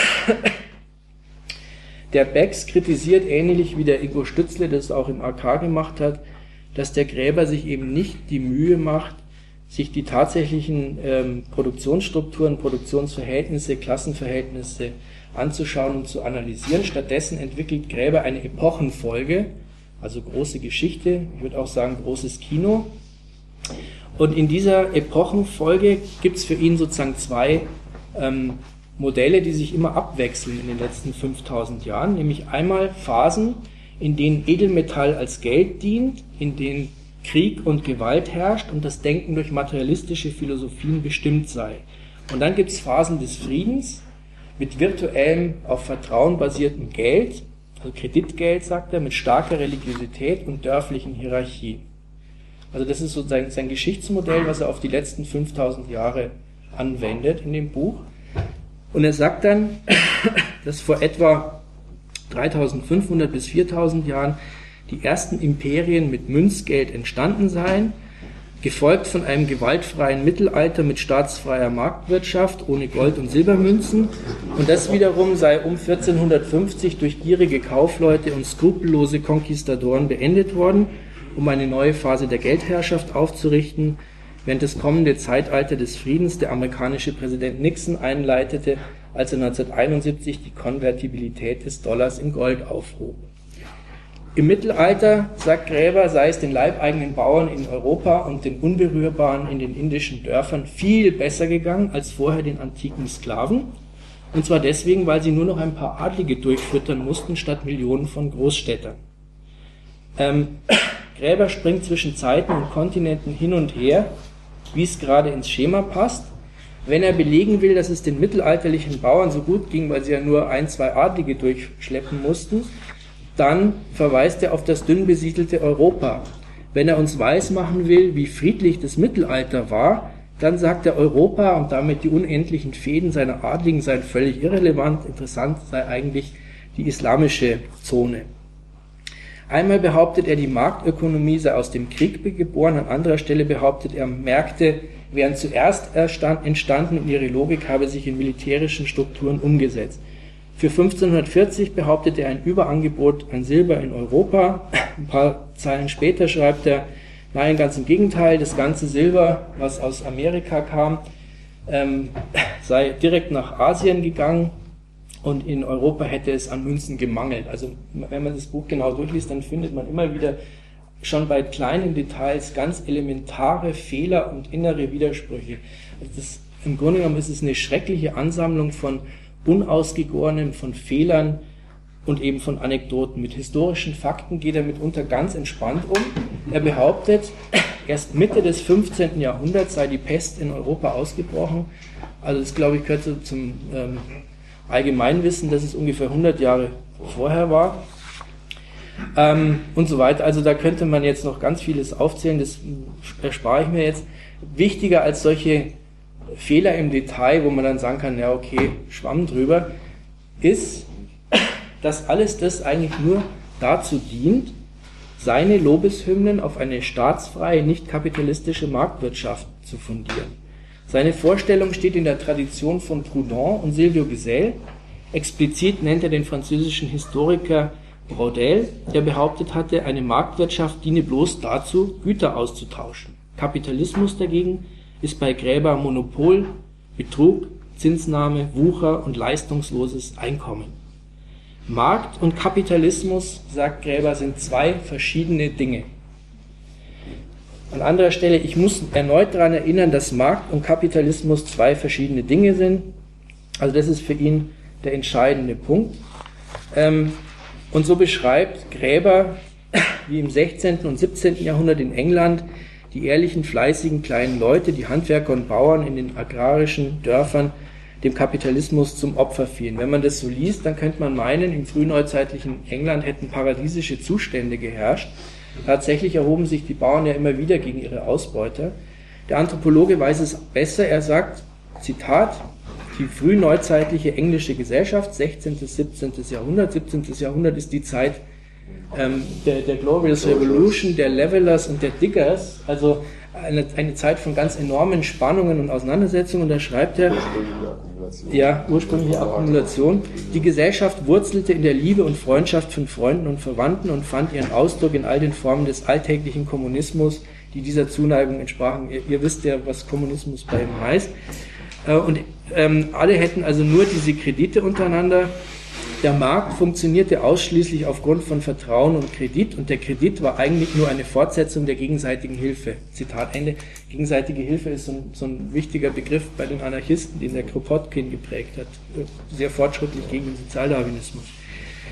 der Becks kritisiert, ähnlich wie der Ingo Stützle das auch im A K gemacht hat, dass der Graeber sich eben nicht die Mühe macht, sich die tatsächlichen ähm, Produktionsstrukturen, Produktionsverhältnisse, Klassenverhältnisse anzuschauen und zu analysieren. Stattdessen entwickelt Graeber eine Epochenfolge, also große Geschichte, ich würde auch sagen großes Kino. Und in dieser Epochenfolge gibt es für ihn sozusagen zwei ähm, Modelle, die sich immer abwechseln in den letzten fünftausend Jahren, nämlich einmal Phasen, in denen Edelmetall als Geld dient, in denen Krieg und Gewalt herrscht und das Denken durch materialistische Philosophien bestimmt sei. Und dann gibt es Phasen des Friedens mit virtuellem, auf Vertrauen basiertem Geld, also Kreditgeld, sagt er, mit starker Religiosität und dörflichen Hierarchien. Also das ist so sein, sein Geschichtsmodell, was er auf die letzten fünftausend Jahre anwendet in dem Buch. Und er sagt dann, dass vor etwa dreitausendfünfhundert bis viertausend Jahren die ersten Imperien mit Münzgeld entstanden seien, gefolgt von einem gewaltfreien Mittelalter mit staatsfreier Marktwirtschaft ohne Gold- und Silbermünzen. Und das wiederum sei um vierzehnhundertfünfzig durch gierige Kaufleute und skrupellose Konquistadoren beendet worden, um eine neue Phase der Geldherrschaft aufzurichten, während das kommende Zeitalter des Friedens der amerikanische Präsident Nixon einleitete, als er neunzehnhunderteinundsiebzig die Konvertibilität des Dollars in Gold aufhob. Im Mittelalter, sagt Graeber, sei es den leibeigenen Bauern in Europa und den Unberührbaren in den indischen Dörfern viel besser gegangen als vorher den antiken Sklaven. Und zwar deswegen, weil sie nur noch ein paar Adlige durchfüttern mussten, statt Millionen von Großstädtern. Ähm, Graeber springt zwischen Zeiten und Kontinenten hin und her, wie es gerade ins Schema passt. Wenn er belegen will, dass es den mittelalterlichen Bauern so gut ging, weil sie ja nur ein, zwei Adlige durchschleppen mussten, dann verweist er auf das dünn besiedelte Europa. Wenn er uns weismachen will, wie friedlich das Mittelalter war, dann sagt er, Europa und damit die unendlichen Fäden seiner Adligen seien völlig irrelevant. Interessant sei eigentlich die islamische Zone. Einmal behauptet er, die Marktökonomie sei aus dem Krieg geboren, an anderer Stelle behauptet er, Märkte wären zuerst entstanden und ihre Logik habe sich in militärischen Strukturen umgesetzt. Für fünfzehnhundertvierzig behauptet er ein Überangebot an Silber in Europa. Ein paar Zeilen später schreibt er, nein, ganz im Gegenteil, das ganze Silber, was aus Amerika kam, ähm, sei direkt nach Asien gegangen und in Europa hätte es an Münzen gemangelt. Also wenn man das Buch genau durchliest, dann findet man immer wieder schon bei kleinen Details ganz elementare Fehler und innere Widersprüche. Also das, im Grunde genommen ist es eine schreckliche Ansammlung von Unausgegorenen, von Fehlern und eben von Anekdoten. Mit historischen Fakten geht er mitunter ganz entspannt um. Er behauptet, erst Mitte des fünfzehnten Jahrhunderts sei die Pest in Europa ausgebrochen. Also das, glaube ich, gehört so zum ähm, Allgemeinwissen, dass es ungefähr hundert Jahre vorher war. Ähm, und so weiter. Also da könnte man jetzt noch ganz vieles aufzählen, das erspare ich mir jetzt. Wichtiger als solche Fehler im Detail, wo man dann sagen kann, ja okay, Schwamm drüber, ist, dass alles das eigentlich nur dazu dient, seine Lobeshymnen auf eine staatsfreie, nicht kapitalistische Marktwirtschaft zu fundieren. Seine Vorstellung steht in der Tradition von Proudhon und Silvio Gesell. Explizit nennt er den französischen Historiker Braudel, der behauptet hatte, eine Marktwirtschaft diene bloß dazu, Güter auszutauschen. Kapitalismus dagegen ist bei Graeber Monopol, Betrug, Zinsnahme, Wucher und leistungsloses Einkommen. Markt und Kapitalismus, sagt Graeber, sind zwei verschiedene Dinge. An anderer Stelle, ich muss erneut daran erinnern, dass Markt und Kapitalismus zwei verschiedene Dinge sind. Also das ist für ihn der entscheidende Punkt. Und so beschreibt Graeber, wie im sechzehnten und siebzehnten Jahrhundert in England, die ehrlichen, fleißigen kleinen Leute, die Handwerker und Bauern in den agrarischen Dörfern dem Kapitalismus zum Opfer fielen. Wenn man das so liest, dann könnte man meinen, im frühneuzeitlichen England hätten paradiesische Zustände geherrscht. Tatsächlich erhoben sich die Bauern ja immer wieder gegen ihre Ausbeuter. Der Anthropologe weiß es besser. Er sagt, Zitat, die frühneuzeitliche englische Gesellschaft, sechzehnten. siebzehnten. Jahrhundert, siebzehnten. Jahrhundert ist die Zeit ähm, der, der Glorious Revolution, der Levelers und der Diggers, also eine, eine Zeit von ganz enormen Spannungen und Auseinandersetzungen. Und da schreibt er, ja, ursprüngliche Akkumulation. Die Gesellschaft wurzelte in der Liebe und Freundschaft von Freunden und Verwandten und fand ihren Ausdruck in all den Formen des alltäglichen Kommunismus, die dieser Zuneigung entsprachen. Ihr, ihr wisst ja, was Kommunismus bei ihm heißt. Und ähm, alle hätten also nur diese Kredite untereinander. Der Markt funktionierte ausschließlich aufgrund von Vertrauen und Kredit und der Kredit war eigentlich nur eine Fortsetzung der gegenseitigen Hilfe. Zitat Ende. Gegenseitige Hilfe ist so ein, so ein wichtiger Begriff bei den Anarchisten, den der Kropotkin geprägt hat. Sehr fortschrittlich gegen den Sozialdarwinismus.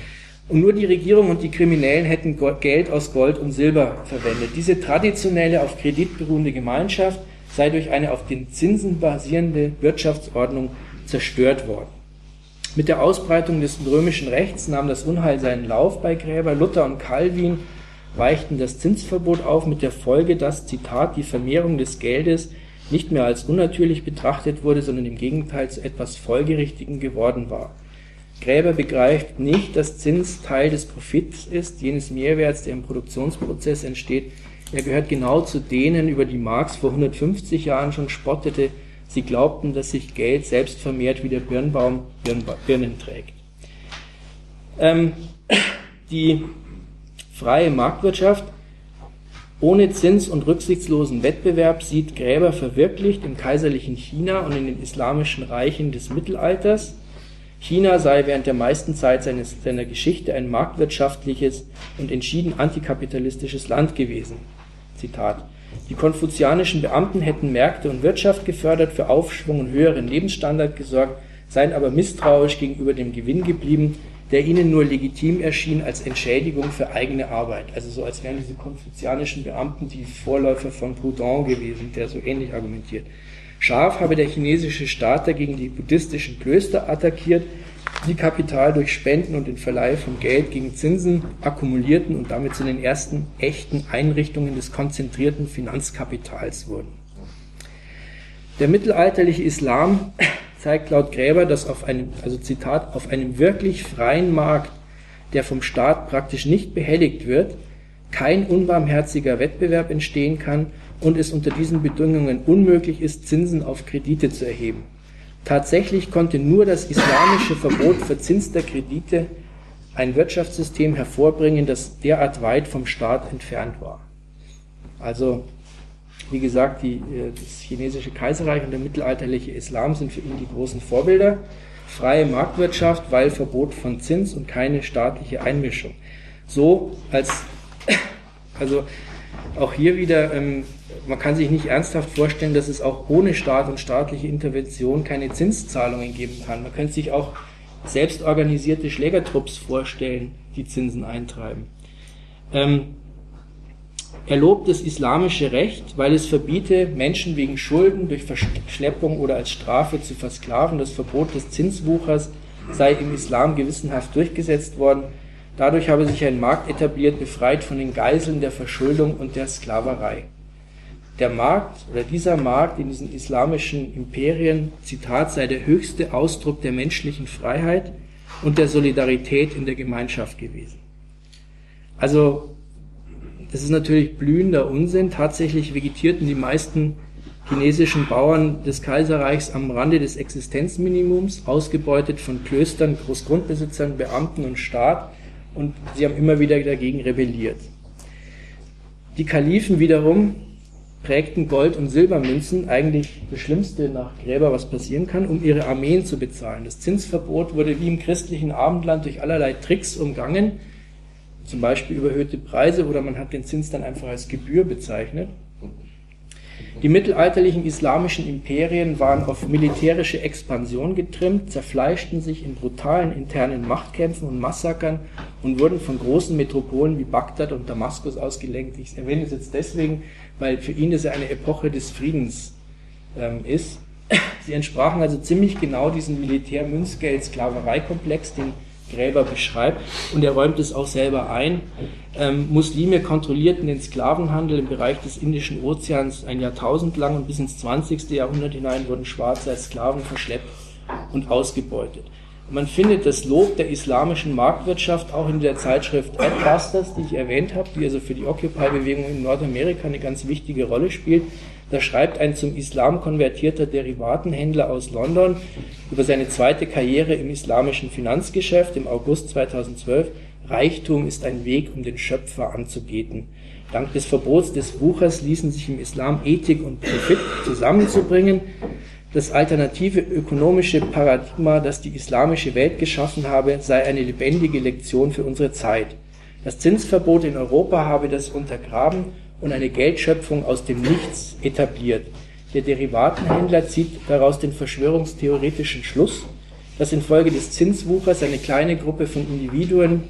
Und nur die Regierung und die Kriminellen hätten Geld aus Gold und Silber verwendet. Diese traditionelle, auf Kredit beruhende Gemeinschaft sei durch eine auf den Zinsen basierende Wirtschaftsordnung zerstört worden. Mit der Ausbreitung des römischen Rechts nahm das Unheil seinen Lauf bei Gräber. Luther und Calvin weichten das Zinsverbot auf, mit der Folge, dass, Zitat, die Vermehrung des Geldes nicht mehr als unnatürlich betrachtet wurde, sondern im Gegenteil zu etwas Folgerichtigem geworden war. Gräber begreift nicht, dass Zins Teil des Profits ist, jenes Mehrwerts, der im Produktionsprozess entsteht. Er gehört genau zu denen, über die Marx vor hundertfünfzig Jahren schon spottete. Sie glaubten, dass sich Geld selbst vermehrt, wie der Birnbaum Birnen trägt. Ähm, die freie Marktwirtschaft ohne Zins und rücksichtslosen Wettbewerb sieht Gräber verwirklicht im kaiserlichen China und in den islamischen Reichen des Mittelalters. China sei während der meisten Zeit seines, seiner Geschichte ein marktwirtschaftliches und entschieden antikapitalistisches Land gewesen. Zitat. Die konfuzianischen Beamten hätten Märkte und Wirtschaft gefördert, für Aufschwung und höheren Lebensstandard gesorgt, seien aber misstrauisch gegenüber dem Gewinn geblieben, der ihnen nur legitim erschien als Entschädigung für eigene Arbeit. Also so, als wären diese konfuzianischen Beamten die Vorläufer von Proudhon gewesen, der so ähnlich argumentiert. Scharf habe der chinesische Staat dagegen die buddhistischen Klöster attackiert, die Kapital durch Spenden und den Verleih von Geld gegen Zinsen akkumulierten und damit zu den ersten echten Einrichtungen des konzentrierten Finanzkapitals wurden. Der mittelalterliche Islam zeigt laut Gräber, dass auf einem, also Zitat, auf einem wirklich freien Markt, der vom Staat praktisch nicht behelligt wird, kein unbarmherziger Wettbewerb entstehen kann und es unter diesen Bedingungen unmöglich ist, Zinsen auf Kredite zu erheben. Tatsächlich konnte nur das islamische Verbot verzinster Kredite ein Wirtschaftssystem hervorbringen, das derart weit vom Staat entfernt war. Also, wie gesagt, die, das chinesische Kaiserreich und der mittelalterliche Islam sind für ihn die großen Vorbilder. Freie Marktwirtschaft, weil Verbot von Zins und keine staatliche Einmischung. So als, also auch hier wieder, ähm, man kann sich nicht ernsthaft vorstellen, dass es auch ohne Staat und staatliche Intervention keine Zinszahlungen geben kann. Man könnte sich auch selbst organisierte Schlägertrupps vorstellen, die Zinsen eintreiben. Ähm, er lobt das islamische Recht, weil es verbiete, Menschen wegen Schulden durch Verschleppung oder als Strafe zu versklaven. Das Verbot des Zinswuchers sei im Islam gewissenhaft durchgesetzt worden. Dadurch habe sich ein Markt etabliert, befreit von den Geiseln der Verschuldung und der Sklaverei. Der Markt oder dieser Markt in diesen islamischen Imperien, Zitat, sei der höchste Ausdruck der menschlichen Freiheit und der Solidarität in der Gemeinschaft gewesen. Also, das ist natürlich blühender Unsinn. Tatsächlich vegetierten die meisten chinesischen Bauern des Kaiserreichs am Rande des Existenzminimums, ausgebeutet von Klöstern, Großgrundbesitzern, Beamten und Staat, und sie haben immer wieder dagegen rebelliert. Die Kalifen wiederum prägten Gold- und Silbermünzen, eigentlich das Schlimmste nach Gräber, was passieren kann, um ihre Armeen zu bezahlen. Das Zinsverbot wurde wie im christlichen Abendland durch allerlei Tricks umgangen, zum Beispiel überhöhte Preise, oder man hat den Zins dann einfach als Gebühr bezeichnet. Die mittelalterlichen islamischen Imperien waren auf militärische Expansion getrimmt, zerfleischten sich in brutalen internen Machtkämpfen und Massakern und wurden von großen Metropolen wie Bagdad und Damaskus ausgelenkt. Ich erwähne es jetzt deswegen, weil für ihn das ja eine Epoche des Friedens ähm, ist. Sie entsprachen also ziemlich genau diesem Militär-Münzgeld-Sklaverei-Komplex, den Gräber beschreibt, und er räumt es auch selber ein. Ähm, Muslime kontrollierten den Sklavenhandel im Bereich des Indischen Ozeans ein Jahrtausend lang, und bis ins zwanzigste Jahrhundert hinein wurden Schwarze als Sklaven verschleppt und ausgebeutet. Und man findet das Lob der islamischen Marktwirtschaft auch in der Zeitschrift Adbusters, die ich erwähnt habe, die also für die Occupy-Bewegung in Nordamerika eine ganz wichtige Rolle spielt. Da schreibt ein zum Islam konvertierter Derivatenhändler aus London über seine zweite Karriere im islamischen Finanzgeschäft im August zweitausendzwölf: Reichtum ist ein Weg, um den Schöpfer anzubeten. Dank des Verbots des Wuchers ließen sich im Islam Ethik und Profit zusammenzubringen. Das alternative ökonomische Paradigma, das die islamische Welt geschaffen habe, sei eine lebendige Lektion für unsere Zeit. Das Zinsverbot in Europa habe das untergraben und eine Geldschöpfung aus dem Nichts etabliert. Der Derivatenhändler zieht daraus den verschwörungstheoretischen Schluss, dass infolge des Zinswuchers eine kleine Gruppe von Individuen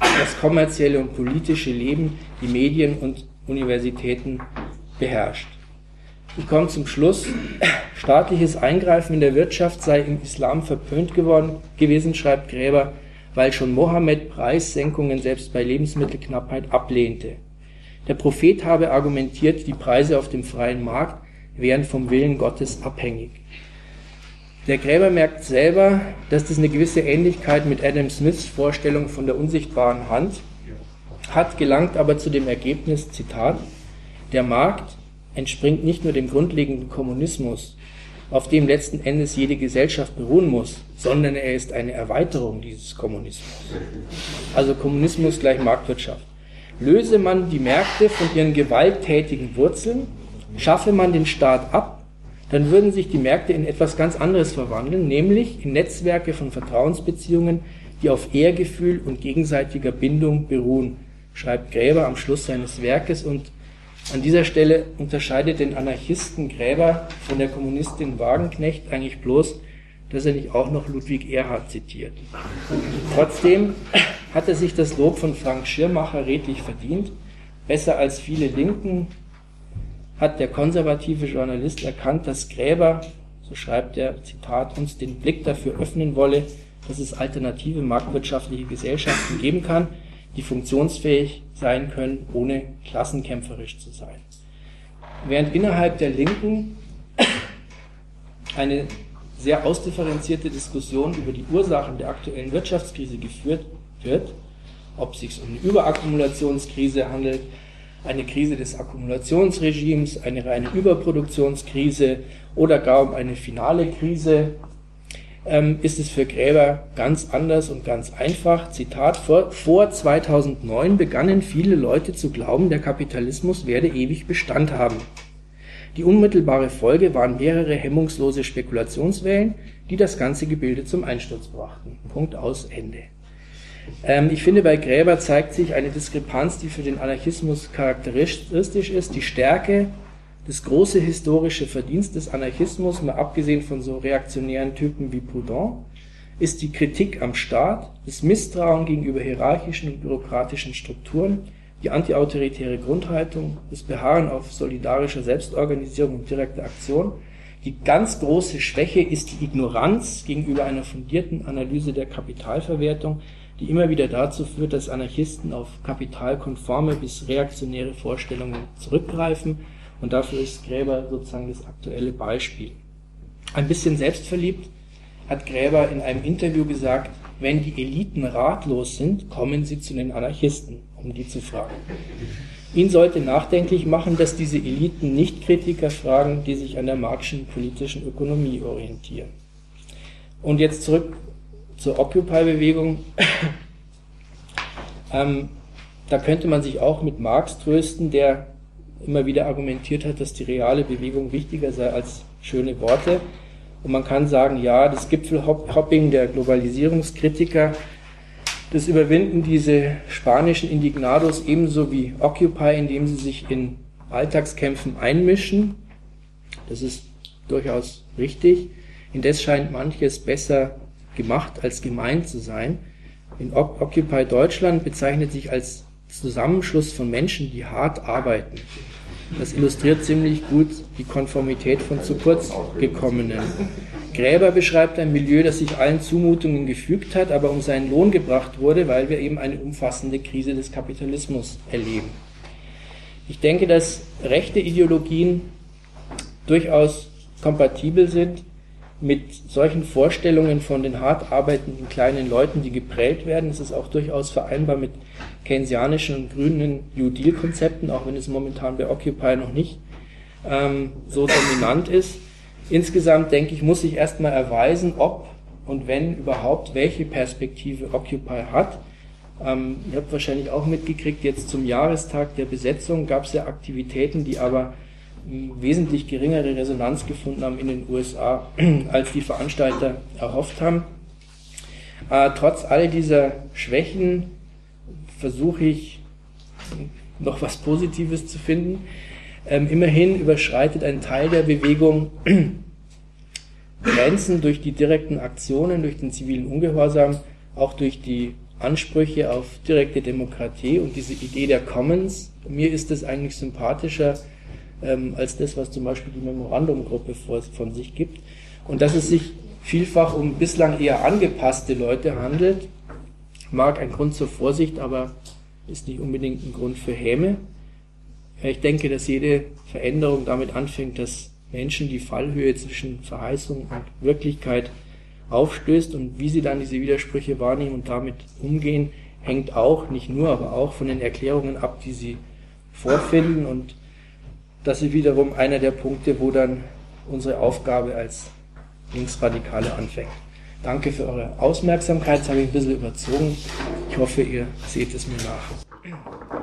das kommerzielle und politische Leben, die Medien und Universitäten beherrscht. Ich komme zum Schluss. Staatliches Eingreifen in der Wirtschaft sei im Islam verpönt geworden, gewesen, schreibt Gräber, weil schon Mohammed Preissenkungen selbst bei Lebensmittelknappheit ablehnte. Der Prophet habe argumentiert, die Preise auf dem freien Markt wären vom Willen Gottes abhängig. Der Gräber merkt selber, dass das eine gewisse Ähnlichkeit mit Adam Smiths Vorstellung von der unsichtbaren Hand hat, gelangt aber zu dem Ergebnis, Zitat, der Markt entspringt nicht nur dem grundlegenden Kommunismus, auf dem letzten Endes jede Gesellschaft beruhen muss, sondern er ist eine Erweiterung dieses Kommunismus. Also Kommunismus gleich Marktwirtschaft. Löse man die Märkte von ihren gewalttätigen Wurzeln, schaffe man den Staat ab, dann würden sich die Märkte in etwas ganz anderes verwandeln, nämlich in Netzwerke von Vertrauensbeziehungen, die auf Ehrgefühl und gegenseitiger Bindung beruhen, schreibt Gräber am Schluss seines Werkes. Und an dieser Stelle unterscheidet den Anarchisten Gräber von der Kommunistin Wagenknecht eigentlich bloß, dass er nicht auch noch Ludwig Erhard zitiert. Trotzdem hat er sich das Lob von Frank Schirmacher redlich verdient. Besser als viele Linken hat der konservative Journalist erkannt, dass Gräber, so schreibt er, Zitat, uns den Blick dafür öffnen wolle, dass es alternative marktwirtschaftliche Gesellschaften geben kann, die funktionsfähig sein können, ohne klassenkämpferisch zu sein. Während innerhalb der Linken eine sehr ausdifferenzierte Diskussion über die Ursachen der aktuellen Wirtschaftskrise geführt wird, ob es sich um eine Überakkumulationskrise handelt, eine Krise des Akkumulationsregimes, eine reine Überproduktionskrise oder gar um eine finale Krise, ähm, ist es für Gräber ganz anders und ganz einfach. Zitat, vor, vor zweitausendneun begannen viele Leute zu glauben, der Kapitalismus werde ewig Bestand haben. Die unmittelbare Folge waren mehrere hemmungslose Spekulationswellen, die das ganze Gebilde zum Einsturz brachten. Punkt, aus, Ende. Ähm, ich finde, bei Gräber zeigt sich eine Diskrepanz, die für den Anarchismus charakteristisch ist. Die Stärke, das große historische Verdienst des Anarchismus, mal abgesehen von so reaktionären Typen wie Proudhon, ist die Kritik am Staat, das Misstrauen gegenüber hierarchischen und bürokratischen Strukturen, die antiautoritäre Grundhaltung, das Beharren auf solidarischer Selbstorganisierung und direkter Aktion. Die ganz große Schwäche ist die Ignoranz gegenüber einer fundierten Analyse der Kapitalverwertung, die immer wieder dazu führt, dass Anarchisten auf kapitalkonforme bis reaktionäre Vorstellungen zurückgreifen. Und dafür ist Gräber sozusagen das aktuelle Beispiel. Ein bisschen selbstverliebt hat Gräber in einem Interview gesagt, wenn die Eliten ratlos sind, kommen sie zu den Anarchisten, um die zu fragen. Ihn sollte nachdenklich machen, dass diese Eliten nicht Kritiker fragen, die sich an der Marxischen politischen Ökonomie orientieren. Und jetzt zurück zur Occupy-Bewegung. ähm, da könnte man sich auch mit Marx trösten, der immer wieder argumentiert hat, dass die reale Bewegung wichtiger sei als schöne Worte. Und man kann sagen, ja, das Gipfelhopping der Globalisierungskritiker, das Überwinden diese spanischen Indignados ebenso wie Occupy, indem sie sich in Alltagskämpfen einmischen, das ist durchaus richtig. Indes scheint manches besser gemacht als gemeint zu sein. In Occupy Deutschland bezeichnet sich als Zusammenschluss von Menschen, die hart arbeiten. Das illustriert ziemlich gut die Konformität von zu kurz gekommenen. Gräber beschreibt ein Milieu, das sich allen Zumutungen gefügt hat, aber um seinen Lohn gebracht wurde, weil wir eben eine umfassende Krise des Kapitalismus erleben. Ich denke, dass rechte Ideologien durchaus kompatibel sind mit solchen Vorstellungen von den hart arbeitenden kleinen Leuten, die geprellt werden. Es ist auch durchaus vereinbar mit keynesianischen und grünen New Deal-Konzepten, auch wenn es momentan bei Occupy noch nicht ähm, so dominant ist. Insgesamt, denke ich, muss sich erstmal erweisen, ob und wenn überhaupt welche Perspektive Occupy hat. Ähm, ihr habt wahrscheinlich auch mitgekriegt, jetzt zum Jahrestag der Besetzung gab es ja Aktivitäten, die aber wesentlich geringere Resonanz gefunden haben in den U S A, als die Veranstalter erhofft haben. Äh, trotz all dieser Schwächen versuche ich noch was Positives zu finden. Ähm, immerhin überschreitet ein Teil der Bewegung Grenzen durch die direkten Aktionen, durch den zivilen Ungehorsam, auch durch die Ansprüche auf direkte Demokratie und diese Idee der Commons. Mir ist das eigentlich sympathischer ähm, als das, was zum Beispiel die Memorandum-Gruppe vor, von sich gibt. Und dass es sich vielfach um bislang eher angepasste Leute handelt, mag ein Grund zur Vorsicht, aber ist nicht unbedingt ein Grund für Häme. Ich denke, dass jede Veränderung damit anfängt, dass Menschen die Fallhöhe zwischen Verheißung und Wirklichkeit aufstößt, und wie sie dann diese Widersprüche wahrnehmen und damit umgehen, hängt auch, nicht nur, aber auch von den Erklärungen ab, die sie vorfinden, und das ist wiederum einer der Punkte, wo dann unsere Aufgabe als Linksradikale anfängt. Danke für eure Aufmerksamkeit, jetzt habe ich ein bisschen überzogen. Ich hoffe, ihr seht es mir nach.